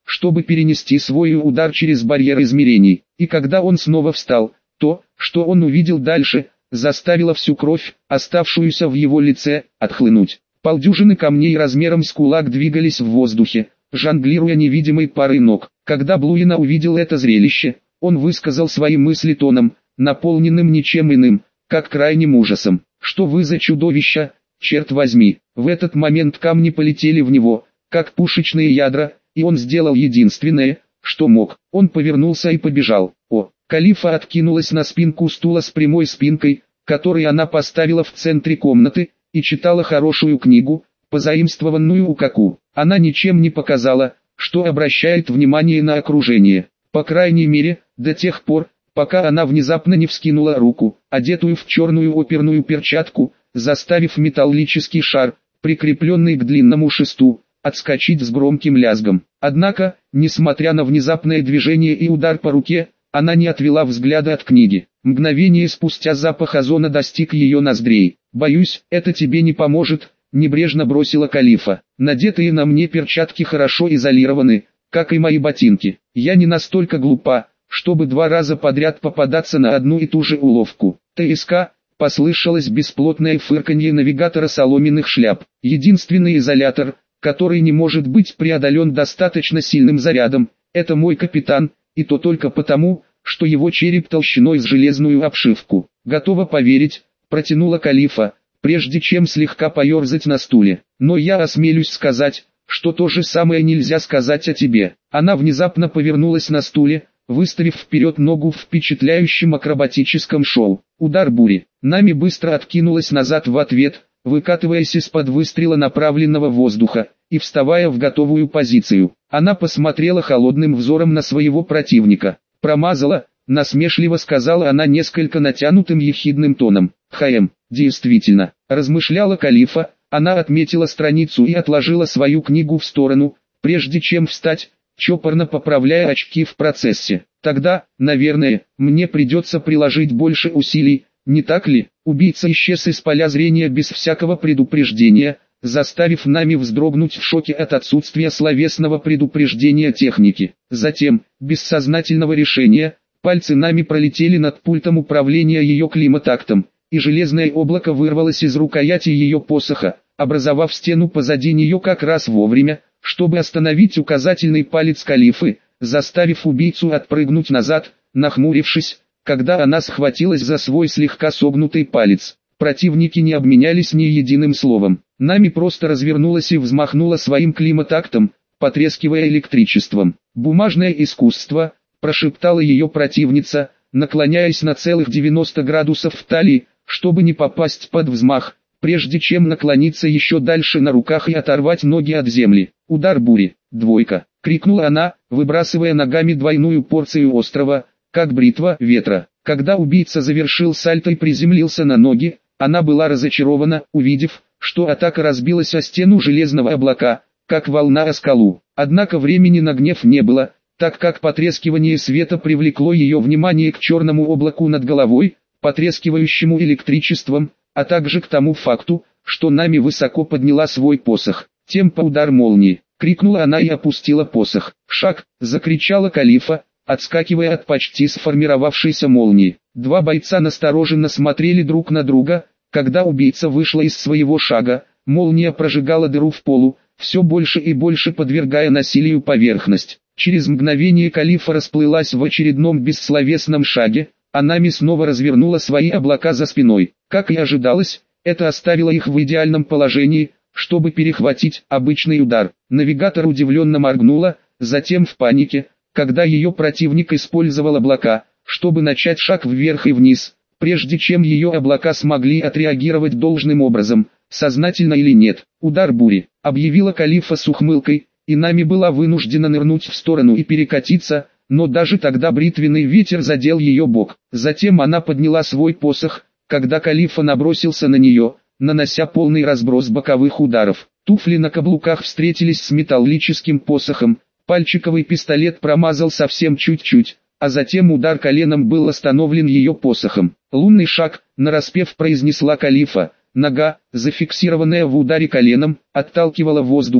Speaker 1: чтобы перенести свой удар через барьер измерений. И когда он снова встал, то, что он увидел дальше, заставило всю кровь, оставшуюся в его лице, отхлынуть. Полдюжины камней размером с кулак двигались в воздухе, жонглируя невидимой парой ног. Когда Блуина увидел это зрелище, он высказал свои мысли тоном, наполненным ничем иным, как крайним ужасом. «Что вы за чудовища, черт возьми!» В этот момент камни полетели в него, как пушечные ядра, и он сделал единственное, что мог. Он повернулся и побежал. О, Калифа откинулась на спинку стула с прямой спинкой, который она поставила в центре комнаты, и читала хорошую книгу, позаимствованную у Каку. Она ничем не показала, что обращает внимание на окружение. По крайней мере, до тех пор, пока она внезапно не вскинула руку, одетую в черную оперную перчатку, заставив металлический шар, прикрепленный к длинному шесту, отскочить с громким лязгом. Однако, несмотря на внезапное движение и удар по руке, она не отвела взгляда от книги. Мгновение спустя запах озона достиг ее ноздрей. «Боюсь, это тебе не поможет», — небрежно бросила Калифа. «Надетые на мне перчатки хорошо изолированы, как и мои ботинки. Я не настолько глупа, чтобы два раза подряд попадаться на одну и ту же уловку». «ТСК», — послышалось бесплотное фырканье навигатора соломенных шляп. «Единственный изолятор, который не может быть преодолен достаточно сильным зарядом, это мой капитан, и то только потому, что его череп толщиной с железную обшивку». «Готова поверить», — протянула Калифа, прежде чем слегка поерзать на стуле. «Но я осмелюсь сказать, что то же самое нельзя сказать о тебе». Она внезапно повернулась на стуле, выставив вперед ногу в впечатляющем акробатическом шоу. Удар бури. Нами быстро откинулась назад в ответ, выкатываясь из-под выстрела направленного воздуха, и вставая в готовую позицию. Она посмотрела холодным взором на своего противника. «Промазала», — насмешливо сказала она несколько натянутым ехидным тоном. «Хаем, действительно», — размышляла Калифа, она отметила страницу и отложила свою книгу в сторону, прежде чем встать, чопорно поправляя очки в процессе. «Тогда, наверное, мне придется приложить больше усилий, не так ли?» Убийца исчез из поля зрения без всякого предупреждения, заставив нами вздрогнуть в шоке от отсутствия словесного предупреждения техники. Затем, без сознательного решения, пальцы нами пролетели над пультом управления ее климатактом, и железное облако вырвалось из рукояти ее посоха, образовав стену позади нее как раз вовремя, чтобы остановить указательный палец Калифы, заставив убийцу отпрыгнуть назад, нахмурившись, когда она схватилась за свой слегка согнутый палец. Противники не обменялись ни единым словом. Нами просто развернулась и взмахнула своим климатактом, потрескивая электричеством. «Бумажное искусство», — прошептала ее противница, наклоняясь на целых девяносто градусов в талии, чтобы не попасть под взмах, прежде чем наклониться еще дальше на руках и оторвать ноги от земли. «Удар бури, двойка», — крикнула она, выбрасывая ногами двойную порцию острова, как бритва ветра. Когда убийца завершил сальто и приземлился на ноги, она была разочарована, увидев, что атака разбилась о стену железного облака, как волна о скалу. Однако времени на гнев не было, так как потрескивание света привлекло ее внимание к черному облаку над головой, потрескивающему электричеством, а также к тому факту, что Нами высоко подняла свой посох. «Темпо удар молнии!» — крикнула она и опустила посох. «Шаг!» — закричала Калифа, отскакивая от почти сформировавшейся молнии. Два бойца настороженно смотрели друг на друга, когда убийца вышла из своего шага. Молния прожигала дыру в полу, все больше и больше подвергая насилию поверхность. Через мгновение Калифа расплылась в очередном бессловесном шаге, а Нами снова развернула свои облака за спиной. Как и ожидалось, это оставило их в идеальном положении, чтобы перехватить обычный удар. Навигатор удивленно моргнула, затем в панике, когда ее противник использовал облака, чтобы начать шаг вверх и вниз, прежде чем ее облака смогли отреагировать должным образом, сознательно или нет. «Удар бури», — объявила Калифа с ухмылкой, и Нами была вынуждена нырнуть в сторону и перекатиться, но даже тогда бритвенный ветер задел ее бок. Затем она подняла свой посох, когда Калифа набросился на нее, нанося полный разброс боковых ударов. Туфли на каблуках встретились с металлическим посохом, пальчиковый пистолет промазал совсем чуть-чуть, а затем удар коленом был остановлен ее посохом. «Лунный шаг», — нараспев произнесла Калифа. Нога, зафиксированная в ударе коленом, отталкивала воздух,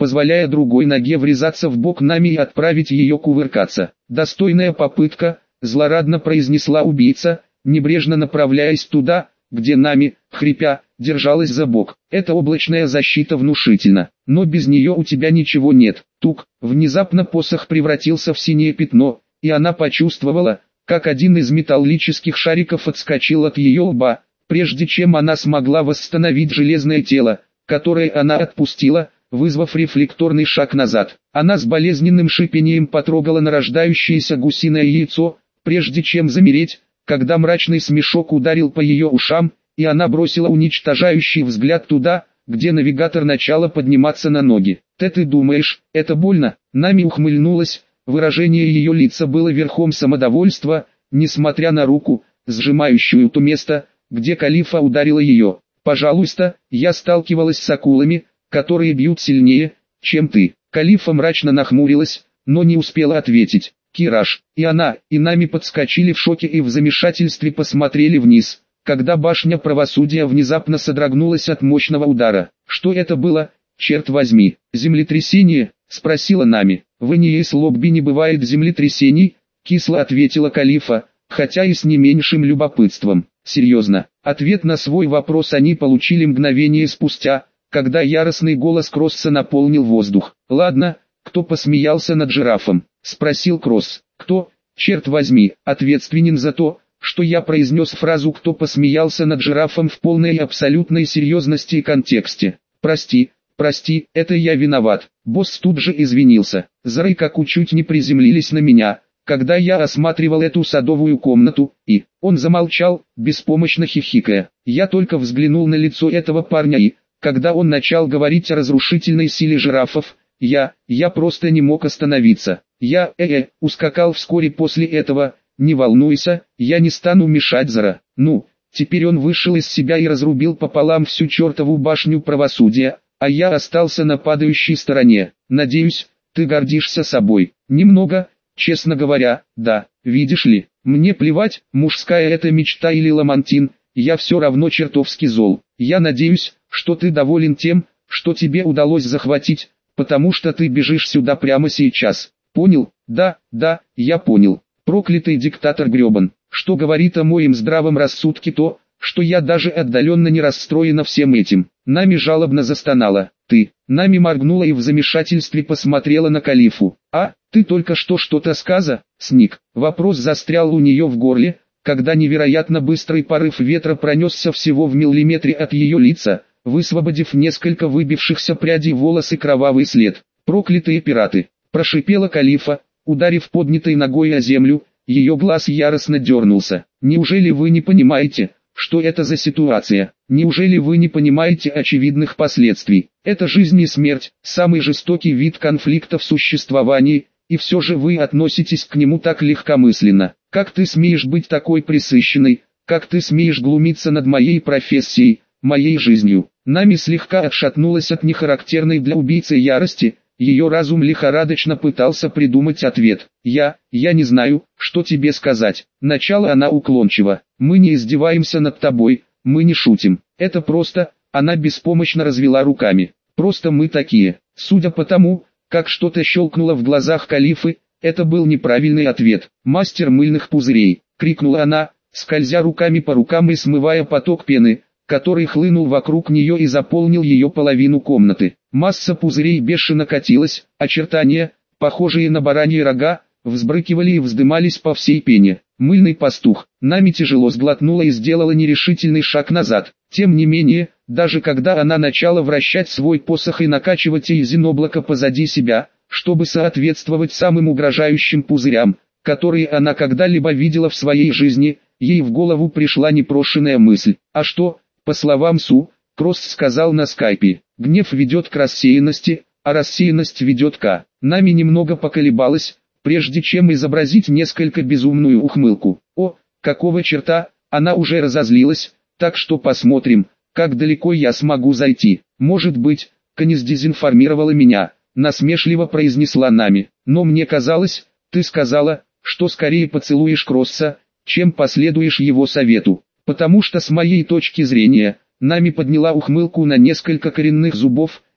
Speaker 1: позволяя другой ноге врезаться в бок Нами и отправить ее кувыркаться. «Достойная попытка», — злорадно произнесла убийца, небрежно направляясь туда, где Нами, хрипя, держалась за бок. «Эта облачная защита внушительна, но без нее у тебя ничего нет». Тук, внезапно посох превратился в синее пятно, и она почувствовала, как один из металлических шариков отскочил от ее лба, прежде чем она смогла восстановить железное тело, которое она отпустила, вызвав рефлекторный шаг назад. Она с болезненным шипением потрогала нарождающееся гусиное яйцо, прежде чем замереть, когда мрачный смешок ударил по ее ушам, и она бросила уничтожающий взгляд туда, где навигатор начала подниматься на ноги. «Ты ты думаешь, это больно?» Нами ухмыльнулась, выражение ее лица было верхом самодовольства, несмотря на руку, сжимающую то место, где Калифа ударила ее. «Пожалуйста, я сталкивалась с акулами, которые бьют сильнее, чем ты». Калифа мрачно нахмурилась, но не успела ответить. Кираж, и она, и Нами подскочили в шоке и в замешательстве посмотрели вниз, когда башня правосудия внезапно содрогнулась от мощного удара. «Что это было, черт возьми?» «Землетрясение?» — спросила Нами. «В Эниес Лобби не бывает землетрясений», — кисло ответила Калифа, хотя и с не меньшим любопытством. «Серьезно?» Ответ на свой вопрос они получили мгновение спустя, когда яростный голос Кросса наполнил воздух. «Ладно, кто посмеялся над жирафом?» — спросил Кросс. «Кто, черт возьми, ответственен за то, что я произнес фразу «кто посмеялся над жирафом» в полной и абсолютной серьезности и контексте? Прости, прости, это я виноват». Босс тут же извинился. «Зры как чуть не приземлились на меня, когда я осматривал эту садовую комнату, и...» Он замолчал, беспомощно хихикая. Я только взглянул на лицо этого парня и, когда он начал говорить о разрушительной силе жирафов, я, я просто не мог остановиться. Я, э-э, ускакал вскоре после этого. «Не волнуйся, я не стану мешать Зара». Ну, теперь он вышел из себя и разрубил пополам всю чертову башню правосудия, а я остался на падающей стороне. Надеюсь, ты гордишься собой. Немного, честно говоря, да. Видишь ли, мне плевать, мужская это мечта или ламантин, я все равно чертовски зол. Я надеюсь, что ты доволен тем, что тебе удалось захватить, потому что ты бежишь сюда прямо сейчас. Понял? Да, да, я понял. Проклятый диктатор гребан, что говорит о моем здравом рассудке то, что я даже отдаленно не расстроена всем этим. Нами жалобно застонала. Ты, Нами моргнула и в замешательстве посмотрела на Калифу. А, ты только что что-то сказа? Сник. Вопрос застрял у нее в горле, когда невероятно быстрый порыв ветра пронесся всего в миллиметре от ее лица, высвободив несколько выбившихся прядей волос и кровавый след. Проклятые пираты, прошипела Калифа, ударив поднятой ногой о землю, ее глаз яростно дернулся. «Неужели вы не понимаете, что это за ситуация? Неужели вы не понимаете очевидных последствий? Это жизнь и смерть, самый жестокий вид конфликта в существовании, и все же вы относитесь к нему так легкомысленно. Как ты смеешь быть такой пресыщенной? Как ты смеешь глумиться над моей профессией, моей жизнью?» Нами слегка отшатнулась от нехарактерной для убийцы ярости. Ее разум лихорадочно пытался придумать ответ. «Я, я не знаю, что тебе сказать». Начало она уклончиво. «Мы не издеваемся над тобой, мы не шутим. Это просто...» Она беспомощно развела руками. «Просто мы такие». Судя по тому, как что-то щелкнуло в глазах Калифы, это был неправильный ответ. «Мастер мыльных пузырей!» — крикнула она, скользя руками по рукам и смывая поток пены, который хлынул вокруг нее и заполнил ее половину комнаты. Масса пузырей бешено катилась, очертания, похожие на бараньи рога, взбрыкивали и вздымались по всей пене. Мыльный пастух, Нами тяжело сглотнула и сделала нерешительный шаг назад. Тем не менее, даже когда она начала вращать свой посох и накачивать Эйзеноблако позади себя, чтобы соответствовать самым угрожающим пузырям, которые она когда-либо видела в своей жизни, ей в голову пришла непрошенная мысль. А что, по словам Су, Кросс сказал на скайпе, гнев ведет к рассеянности, а рассеянность ведет к... Нами немного поколебалась, прежде чем изобразить несколько безумную ухмылку. О, какого черта, она уже разозлилась, так что посмотрим, как далеко я смогу зайти. Может быть, Канис дезинформировала меня, насмешливо произнесла Нами. Но мне казалось, ты сказала, что скорее поцелуешь Кросса, чем последуешь его совету. Потому что с моей точки зрения, Нами подняла ухмылку на несколько коренных зубов,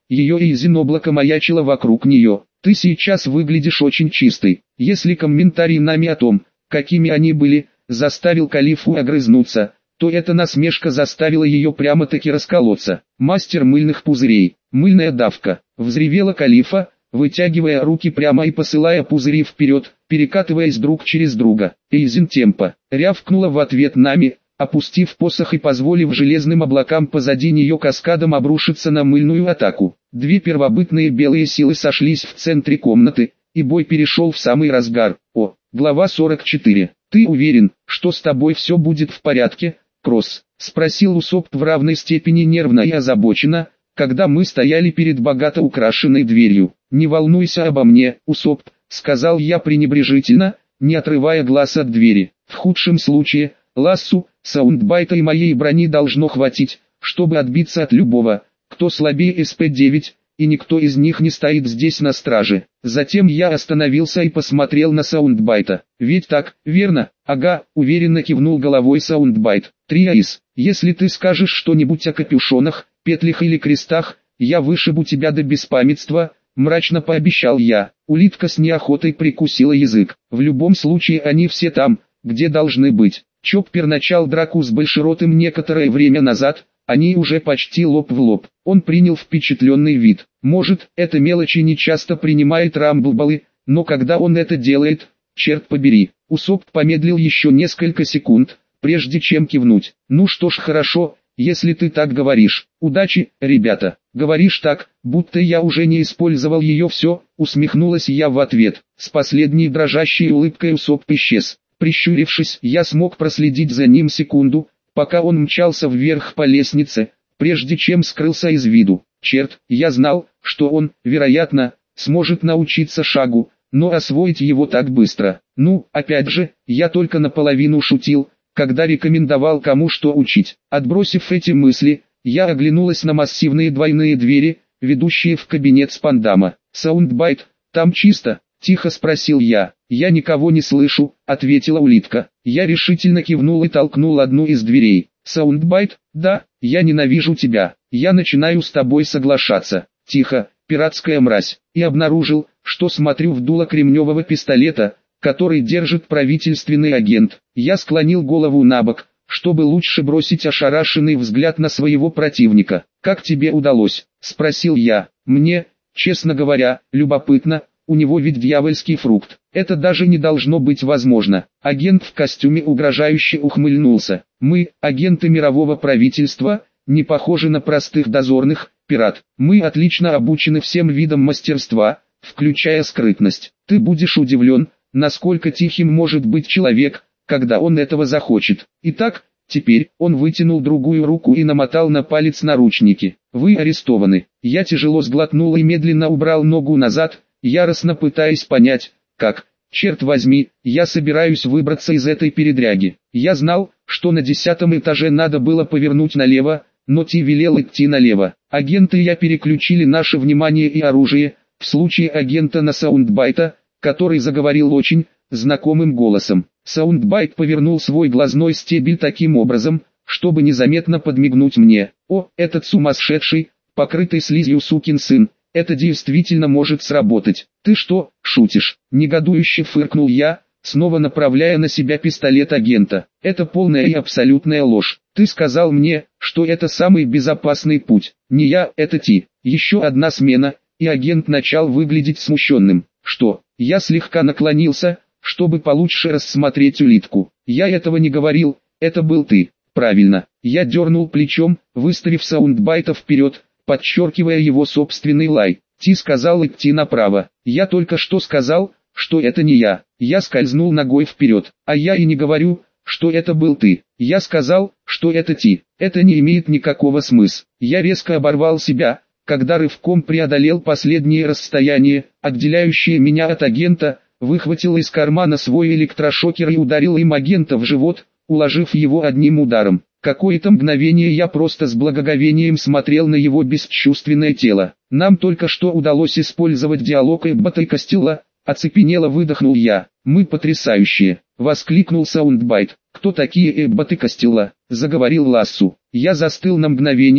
Speaker 1: ее Эйзен облако маячило вокруг нее. Ты сейчас выглядишь очень чистой. Если комментарий нами о том, какими они были, заставил Калифу огрызнуться, то эта насмешка заставила ее прямо-таки расколоться. Мастер мыльных пузырей, мыльная давка, взревела Калифа, вытягивая руки прямо и посылая пузыри вперед, перекатываясь друг через друга. Эйзен темпо, рявкнула в ответ нами, опустив посох и позволив железным облакам позади нее каскадом обрушиться на мыльную атаку. Две первобытные белые силы сошлись в центре комнаты, и бой перешел в самый разгар. О, глава сорок четыре. Ты уверен, что с тобой все будет в порядке, Кросс? Спросил Усопт в равной степени нервно и озабоченно, когда мы стояли перед богато украшенной дверью. Не волнуйся обо мне, Усопт, сказал я пренебрежительно, не отрывая глаз от двери. В худшем случае, Лассу, Саундбайта и моей брони должно хватить, чтобы отбиться от любого, кто слабее эс пэ девять, и никто из них не стоит здесь на страже. Затем я остановился и посмотрел на Саундбайта. Ведь так, верно? Ага, уверенно кивнул головой Саундбайт. Триаис, если ты скажешь что-нибудь о капюшонах, петлях или крестах, я вышибу тебя до беспамятства, мрачно пообещал я. Улитка с неохотой прикусила язык. В любом случае они все там, где должны быть. Чоппер начал драку с Большеротым некоторое время назад, они уже почти лоб в лоб. Он принял впечатленный вид. Может, это мелочи не часто принимает Рамблболы, но когда он это делает, черт побери. Усопт помедлил еще несколько секунд, прежде чем кивнуть. Ну что ж, хорошо, если ты так говоришь. Удачи, ребята. Говоришь так, будто я уже не использовал ее все, усмехнулась я в ответ. С последней дрожащей улыбкой Усопт исчез. Прищурившись, я смог проследить за ним секунду, пока он мчался вверх по лестнице, прежде чем скрылся из виду. Черт, я знал, что он, вероятно, сможет научиться шагу, но освоить его так быстро. Ну, опять же, я только наполовину шутил, когда рекомендовал кому что учить. Отбросив эти мысли, я оглянулась на массивные двойные двери, ведущие в кабинет Спандама. «Саундбайт, там чисто?» — тихо спросил я. «Я никого не слышу», — ответила улитка. Я решительно кивнул и толкнул одну из дверей. «Саундбайт, да, я ненавижу тебя. Я начинаю с тобой соглашаться. Тихо, пиратская мразь». И обнаружил, что смотрю в дуло кремневого пистолета, который держит правительственный агент. Я склонил голову набок, чтобы лучше бросить ошарашенный взгляд на своего противника. «Как тебе удалось?» — спросил я. «Мне, честно говоря, любопытно. У него ведь дьявольский фрукт. Это даже не должно быть возможно». Агент в костюме угрожающе ухмыльнулся. «Мы, агенты мирового правительства, не похожи на простых дозорных, пират. Мы отлично обучены всем видам мастерства, включая скрытность. Ты будешь удивлен, насколько тихим может быть человек, когда он этого захочет. Итак, теперь он вытянул другую руку и намотал на палец наручники. Вы арестованы». Я тяжело сглотнул и медленно убрал ногу назад, яростно пытаясь понять, как, черт возьми, я собираюсь выбраться из этой передряги. Я знал, что на десятом этаже надо было повернуть налево, но Ти велел идти налево. Агенты я переключили наше внимание и оружие, в случае агента на Саундбайта, который заговорил очень знакомым голосом. Саундбайт повернул свой глазной стебель таким образом, чтобы незаметно подмигнуть мне. «О, этот сумасшедший, покрытый слизью сукин сын, это действительно может сработать. Ты что, шутишь?» Негодующе фыркнул я, снова направляя на себя пистолет агента. «Это полная и абсолютная ложь. Ты сказал мне, что это самый безопасный путь. Не я, это Ти». Еще одна смена, и агент начал выглядеть смущенным. «Что?» Я слегка наклонился, чтобы получше рассмотреть улитку. «Я этого не говорил, это был ты». «Правильно». Я дернул плечом, выставив Саундбайта вперед, подчеркивая его собственный лай. Ти сказал идти направо. Я только что сказал, что это не я. Я скользнул ногой вперед. А я и не говорю, что это был ты. Я сказал, что это Ти. Это не имеет никакого смысла. Я резко оборвал себя, когда рывком преодолел последнее расстояние, отделяющее меня от агента, выхватил из кармана свой электрошокер и ударил им агента в живот, уложив его одним ударом. Какое-то мгновение я просто с благоговением смотрел на его бесчувственное тело. Нам только что удалось использовать диалог Эббота и Костелла, оцепенело выдохнул я. «Мы потрясающие!» — воскликнул Саундбайт. «Кто такие Эббот и Костелла?» — заговорил Лассу. Я застыл на мгновение,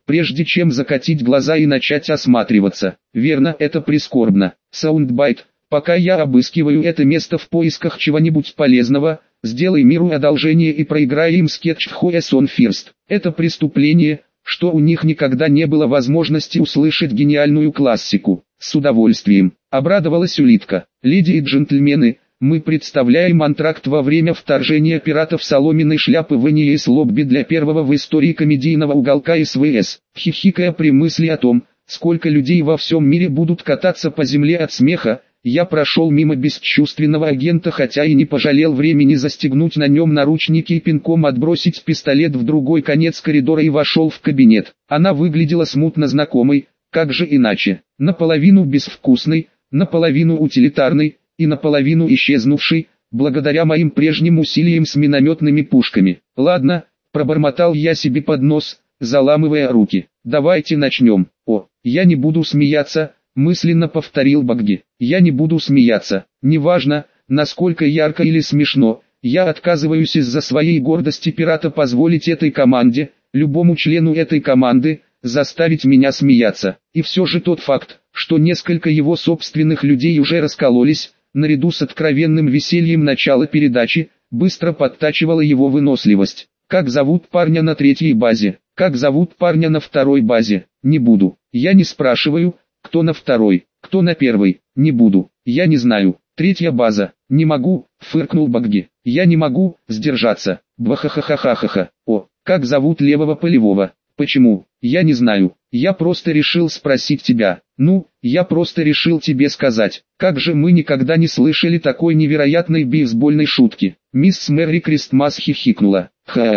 Speaker 1: прежде чем закатить глаза и начать осматриваться. Верно, это прискорбно. Саундбайт, пока я обыскиваю это место в поисках чего-нибудь полезного, сделай миру одолжение и проиграй им скетч Who's on First. Это преступление, что у них никогда не было возможности услышать гениальную классику. С удовольствием. Обрадовалась улитка. Леди и джентльмены, мы представляем антракт во время вторжения пиратов соломенной шляпы в Эниес Лобби для первого в истории комедийного уголка СВС. Хихикая при мысли о том, сколько людей во всем мире будут кататься по земле от смеха, я прошел мимо бесчувственного агента, хотя и не пожалел времени застегнуть на нем наручники и пинком отбросить пистолет в другой конец коридора и вошел в кабинет. Она выглядела смутно знакомой, как же иначе, наполовину безвкусной, наполовину утилитарной и наполовину исчезнувшей, благодаря моим прежним усилиям с минометными пушками. Ладно, пробормотал я себе под нос, заламывая руки. Давайте начнем. О, я не буду смеяться, мысленно повторил Багги. Я не буду смеяться. Неважно, насколько ярко или смешно, я отказываюсь из-за своей гордости пирата позволить этой команде, любому члену этой команды, заставить меня смеяться. И все же тот факт, что несколько его собственных людей уже раскололись, наряду с откровенным весельем начала передачи, быстро подтачивало его выносливость. Как зовут парня на третьей базе? Как зовут парня на второй базе? Не буду. Я не спрашиваю, кто на второй, кто на первой. Не буду. Я не знаю. Третья база. Не могу, фыркнул Багги. Я не могу сдержаться. Бахахахахаха. О, как зовут левого полевого? Почему? Я не знаю. Я просто решил спросить тебя. Ну, я просто решил тебе сказать. Как же мы никогда не слышали такой невероятной бейсбольной шутки. Мисс Мэри Кристмас хихикнула.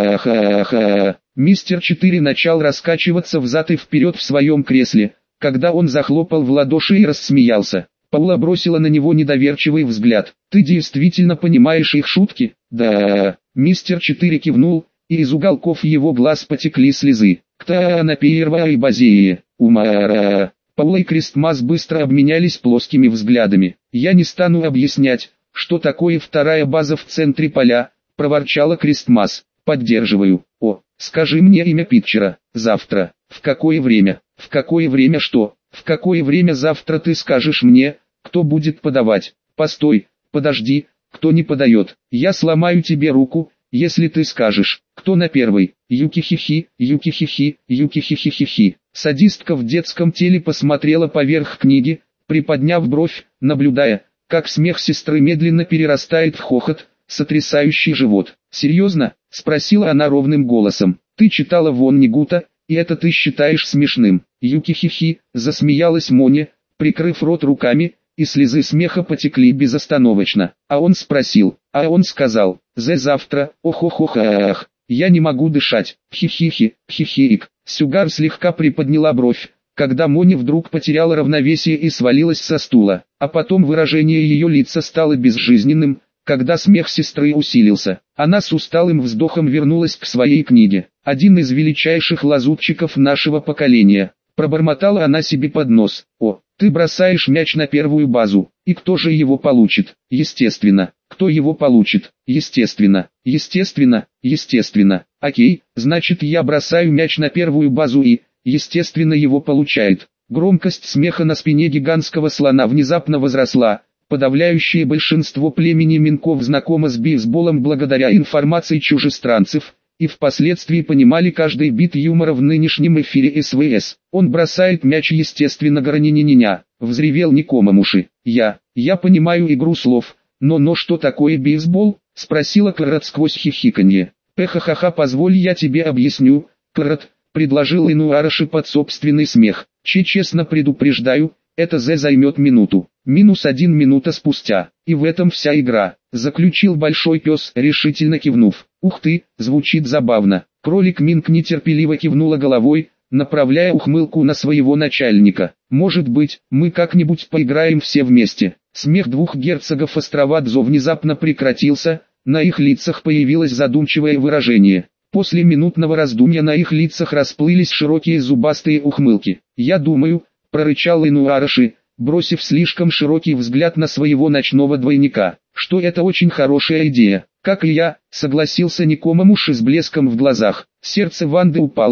Speaker 1: Ха-ха-ха. Мистер четыре начал раскачиваться взад и вперед в своем кресле, когда он захлопал в ладоши и рассмеялся. Паула бросила на него недоверчивый взгляд. «Ты действительно понимаешь их шутки?» «Да». Мистер четыре кивнул, и из уголков его глаз потекли слезы. «Кто на первой базе? Умара». Паула и Кристмас быстро обменялись плоскими взглядами. «Я не стану объяснять, что такое вторая база в центре поля», — проворчала Кристмас. «Поддерживаю. О, скажи мне имя питчера. Завтра. В какое время? В какое время что? В какое время завтра ты скажешь мне, кто будет подавать? Постой, подожди, кто не подает? Я сломаю тебе руку, если ты скажешь, кто на первой. Юки-хихи, юки-хихи, юки-хихи-хихи». Садистка в детском теле посмотрела поверх книги, приподняв бровь, наблюдая, как смех сестры медленно перерастает в хохот, сотрясающий живот. «Серьезно?» — спросила она ровным голосом. «Ты читала Воннигута, и это ты считаешь смешным?» «Юки-хихи», — засмеялась Моня, прикрыв рот руками, и слезы смеха потекли безостановочно. А он спросил, а он сказал, «Зе завтра, ох-ох-ох-ах, я не могу дышать, хихихи, хихирик». Сюгар слегка приподняла бровь, когда Моня вдруг потеряла равновесие и свалилась со стула, а потом выражение ее лица стало безжизненным, когда смех сестры усилился. Она с усталым вздохом вернулась к своей книге. «Один из величайших лазутчиков нашего поколения», — пробормотала она себе под нос. «О, ты бросаешь мяч на первую базу, и кто же его получит? Естественно. Кто его получит? Естественно. Естественно, естественно. Окей, значит я бросаю мяч на первую базу и, естественно, его получает». Громкость смеха на спине гигантского слона внезапно возросла. Подавляющее большинство племени Минков знакомо с бейсболом благодаря информации чужестранцев, и впоследствии понимали каждый бит юмора в нынешнем эфире СВС. «Он бросает мяч, естественно, горонининина», — взревел Никомамуши. «Я, я понимаю игру слов, но но что такое бейсбол?» — спросила Клэрот сквозь хихиканье. «Пехахаха, позволь я тебе объясню, Клэрот», — предложил Инуараши под собственный смех. «Че честно предупреждаю, это Зе займет минуту. Минус один минута спустя. И в этом вся игра», — заключил большой пес, решительно кивнув. «Ух ты, звучит забавно». Кролик Минк нетерпеливо кивнула головой, направляя ухмылку на своего начальника. «Может быть, мы как-нибудь поиграем все вместе». Смех двух герцогов острова Дзо внезапно прекратился, на их лицах появилось задумчивое выражение. После минутного раздумья на их лицах расплылись широкие зубастые ухмылки. «Я думаю», — прорычал Инуараши, бросив слишком широкий взгляд на своего ночного двойника, «что это очень хорошая идея». «Как и я», — согласился Никомамуши с блеском в глазах. Сердце Ванды упало,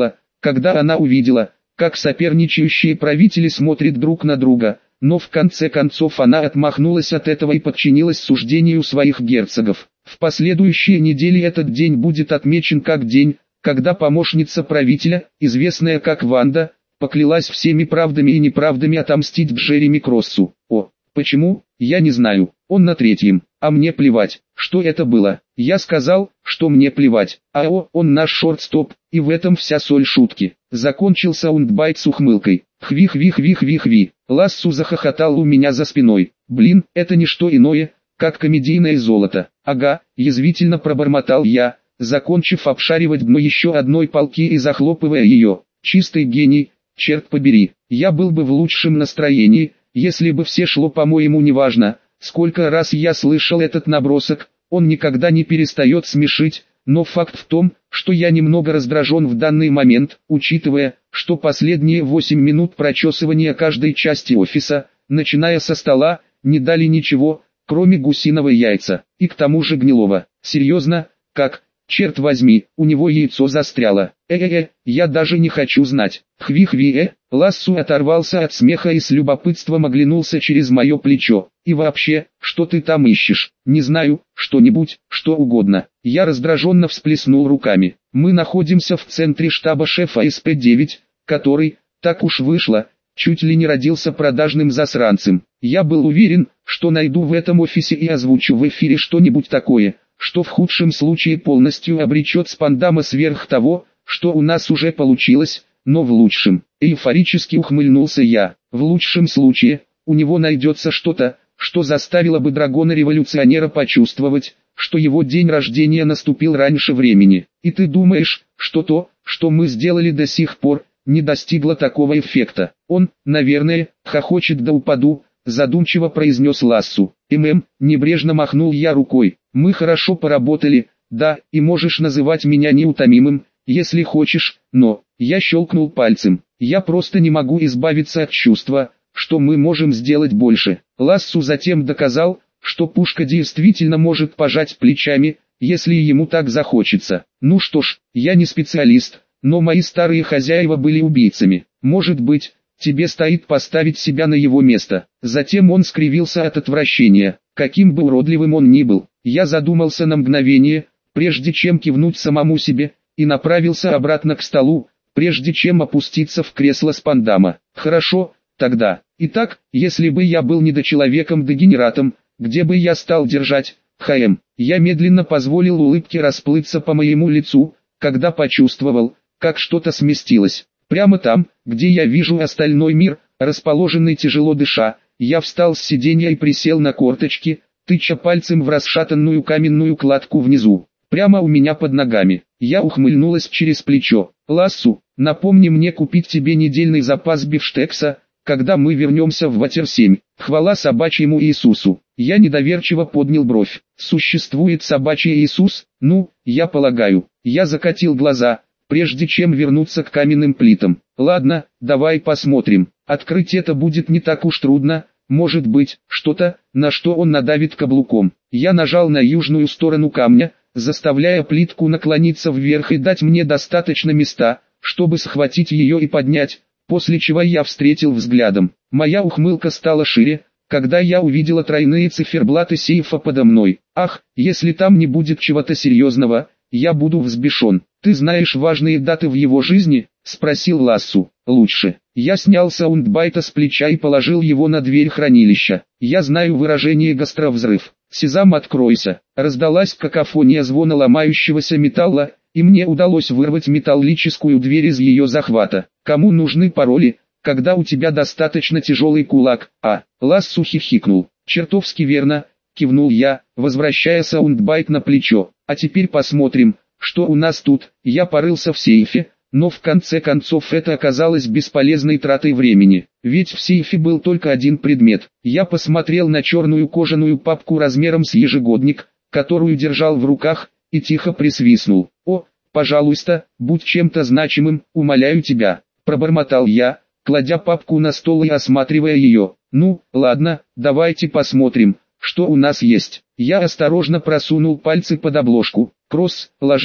Speaker 1: когда она увидела, как соперничающие правители смотрят друг на друга, но в конце концов она отмахнулась от этого и подчинилась суждению своих герцогов. В последующие недели этот день будет отмечен как день, когда помощница правителя, известная как Ванда, поклялась всеми правдами и неправдами отомстить Джереми Кроссу. О, почему, я не знаю, он на третьем, а мне плевать, что это было. Я сказал, что мне плевать, а о, он наш шортстоп, и в этом вся соль шутки. Закончил саундбайт с ухмылкой. Хвих-вих-вих-вих-ви. Лассу захохотал у меня за спиной. Блин, это не что иное, как комедийное золото. Ага, язвительно пробормотал я, закончив обшаривать дно еще одной палки и захлопывая ее. Чистый гений, черт побери. Я был бы в лучшем настроении, если бы все шло по-моему неважно, сколько раз я слышал этот набросок, он никогда не перестает смешить. Но факт в том, что я немного раздражен в данный момент, учитывая, что последние восемь минут прочесывания каждой части офиса, начиная со стола, не дали ничего, кроме гусиного яйца, и к тому же гнилого. Серьезно, как, черт возьми, у него яйцо застряло. Э-э-э, я даже не хочу знать. Хви-хви-э, Лассу оторвался от смеха и с любопытством оглянулся через мое плечо. И вообще, что ты там ищешь? Не знаю, что-нибудь, что угодно. Я раздраженно всплеснул руками. Мы находимся в центре штаба шефа эс пэ девять, который, так уж вышло, чуть ли не родился продажным засранцем. Я был уверен, что найду в этом офисе и озвучу в эфире что-нибудь такое, что в худшем случае полностью обречет Спандама сверх того, что у нас уже получилось, но в лучшем. Эйфорически ухмыльнулся я. В лучшем случае, у него найдется что-то, что заставило бы дракона-революционера почувствовать, что его день рождения наступил раньше времени. И ты думаешь, что то, что мы сделали до сих пор, не достигло такого эффекта? Он, наверное, хохочет да упаду, задумчиво произнес Лассу. ММ, небрежно махнул я рукой. Мы хорошо поработали, да, и можешь называть меня неутомимым, если хочешь, но... Я щелкнул пальцем. Я просто не могу избавиться от чувства, что мы можем сделать больше. Лассу затем доказал, что пушка действительно может пожать плечами, если ему так захочется. Ну что ж, я не специалист, но мои старые хозяева были убийцами. Может быть, тебе стоит поставить себя на его место. Затем он скривился от отвращения. Каким бы уродливым он ни был, я задумался на мгновение, прежде чем кивнуть самому себе, и направился обратно к столу, прежде чем опуститься в кресло Спандама. Хорошо, тогда. Итак, если бы я был недочеловеком-дегенератом, где бы я стал держать, ХМ? Я медленно позволил улыбке расплыться по моему лицу, когда почувствовал, как что-то сместилось. Прямо там, где я вижу остальной мир, расположенный тяжело дыша, я встал с сиденья и присел на корточки, тыча пальцем в расшатанную каменную кладку внизу. Прямо у меня под ногами. Я ухмыльнулась через плечо. Лассу, напомни мне купить тебе недельный запас бифштекса, когда мы вернемся в Ватер семь. Хвала собачьему Иисусу. Я недоверчиво поднял бровь. Существует собачий Иисус? Ну, я полагаю. Я закатил глаза, прежде чем вернуться к каменным плитам. Ладно, давай посмотрим. Открыть это будет не так уж трудно. Может быть, что-то, на что он надавит каблуком. Я нажал на южную сторону камня, заставляя плитку наклониться вверх и дать мне достаточно места, чтобы схватить ее и поднять, после чего я встретил взглядом. Моя ухмылка стала шире, когда я увидела тройные циферблаты сейфа подо мной. Ах, если там не будет чего-то серьезного, я буду взбешен. Ты знаешь важные даты в его жизни? Спросил Лассу. Лучше. Я снял саундбайта с плеча и положил его на дверь хранилища. Я знаю выражение «гастровзрыв». «Сезам, откройся!» Раздалась какофония звона ломающегося металла, и мне удалось вырвать металлическую дверь из ее захвата. Кому нужны пароли, когда у тебя достаточно тяжелый кулак? А, Лассу хихикнул. Чертовски верно, кивнул я, возвращая саундбайт на плечо. А теперь посмотрим, что у нас тут. Я порылся в сейфе, но в конце концов это оказалось бесполезной тратой времени. Ведь в сейфе был только один предмет. Я посмотрел на черную кожаную папку размером с ежегодник, которую держал в руках, и тихо присвистнул. «О, пожалуйста, будь чем-то значимым, умоляю тебя», — пробормотал я, кладя папку на стол и осматривая ее. «Ну, ладно, давайте посмотрим, что у нас есть». Я осторожно просунул пальцы под обложку. «Кросс, ложись».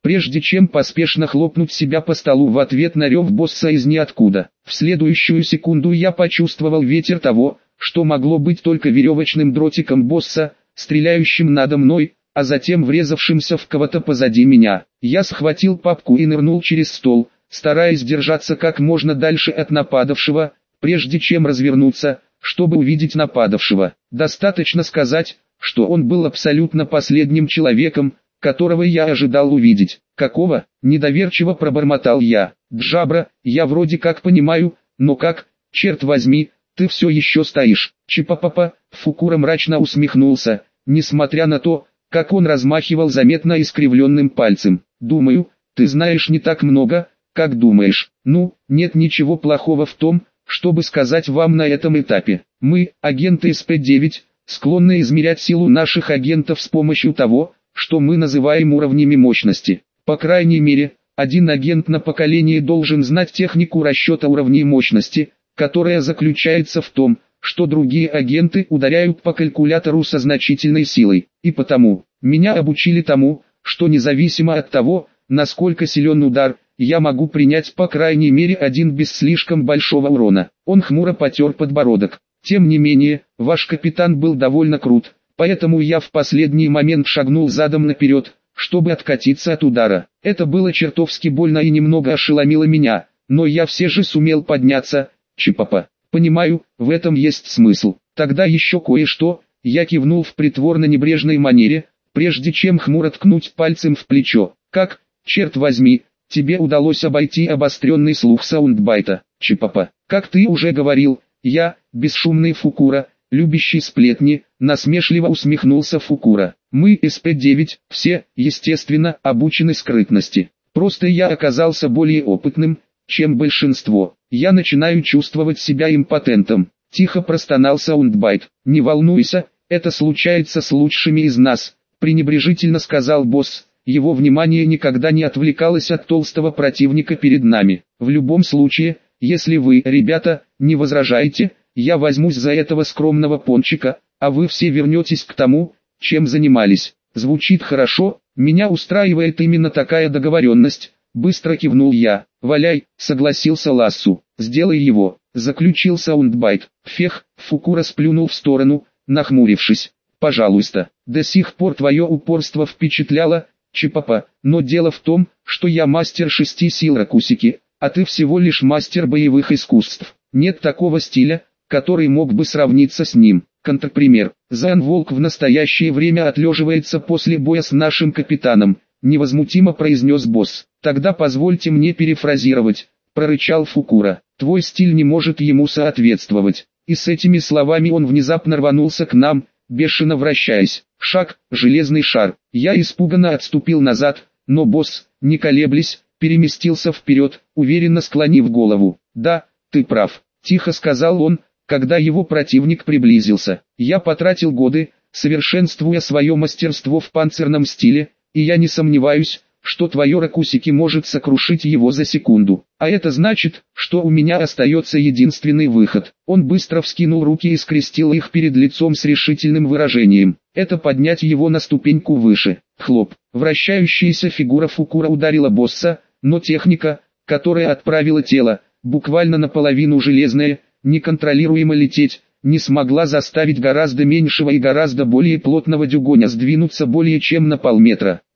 Speaker 1: прежде чем поспешно хлопнуть себя по столу в ответ на рев босса из ниоткуда. В следующую секунду я почувствовал ветер того, что могло быть только веревочным дротиком босса, стреляющим надо мной, а затем врезавшимся в кого-то позади меня. Я схватил папку и нырнул через стол, стараясь держаться как можно дальше от нападавшего, прежде чем развернуться, чтобы увидеть нападавшего. Достаточно сказать, что он был абсолютно последним человеком, которого я ожидал увидеть. «Какого?» – недоверчиво пробормотал я. «Джабра, я вроде как понимаю, но как, черт возьми, ты все еще стоишь?» «Чипапапа», Фукура мрачно усмехнулся, несмотря на то, как он размахивал заметно искривленным пальцем. «Думаю, ты знаешь не так много, как думаешь. Ну, нет ничего плохого в том, чтобы сказать вам на этом этапе. Мы, агенты эс пэ девять, склонны измерять силу наших агентов с помощью того, что мы называем уровнями мощности. По крайней мере, один агент на поколение должен знать технику расчета уровней мощности, которая заключается в том, что другие агенты ударяют по калькулятору со значительной силой. И потому, меня обучили тому, что независимо от того, насколько силен удар, я могу принять по крайней мере один без слишком большого урона». Он хмуро потер подбородок. «Тем не менее, ваш капитан был довольно крут, поэтому я в последний момент шагнул задом наперед, чтобы откатиться от удара. Это было чертовски больно и немного ошеломило меня, но я все же сумел подняться. Чипапа. Понимаю, в этом есть смысл. Тогда еще кое-что». Я кивнул в притворно-небрежной манере, прежде чем хмуро ткнуть пальцем в плечо. «Как, черт возьми, тебе удалось обойти обостренный слух саундбайта, Чипапа? Как ты уже говорил, я, бесшумный Фукура, любящий сплетни», насмешливо усмехнулся Фукура. «Мы, эс пэ девять, все, естественно, обучены скрытности. Просто я оказался более опытным, чем большинство. Я начинаю чувствовать себя импотентом». Тихо простонал саундбайт. «Не волнуйся, это случается с лучшими из нас», пренебрежительно сказал босс. Его внимание никогда не отвлекалось от толстого противника перед нами. «В любом случае, если вы, ребята, не возражаете, я возьмусь за этого скромного пончика, а вы все вернетесь к тому, чем занимались». «Звучит хорошо, меня устраивает именно такая договоренность», быстро кивнул я. «Валяй», согласился Лассу. «Сделай его», заключил саундбайт. «Фех», Фукура сплюнул в сторону, нахмурившись. «Пожалуйста, до сих пор твое упорство впечатляло, Чипапа, но дело в том, что я мастер шести сил Ракусики, а ты всего лишь мастер боевых искусств. Нет такого стиля, который мог бы сравниться с ним». Контрпример. Зан Волк в настоящее время отлеживается после боя с нашим капитаном, невозмутимо произнес босс. «Тогда позвольте мне перефразировать», прорычал Фукура. «Твой стиль не может ему соответствовать». И с этими словами он внезапно рванулся к нам, бешено вращаясь. Шаг, железный шар. Я испуганно отступил назад, но босс, не колеблясь, переместился вперед, уверенно склонив голову. «Да, ты прав», тихо сказал он, когда его противник приблизился. «Я потратил годы, совершенствуя свое мастерство в панцирном стиле, и я не сомневаюсь, что твое Ракусики может сокрушить его за секунду. А это значит, что у меня остается единственный выход». Он быстро вскинул руки и скрестил их перед лицом с решительным выражением. «Это поднять его на ступеньку выше». Хлоп. Вращающаяся фигура Фукура ударила босса, но техника, которая отправила тело, буквально наполовину железное, неконтролируемо лететь, не смогла заставить гораздо меньшего и гораздо более плотного дюгоня сдвинуться более чем на полметра.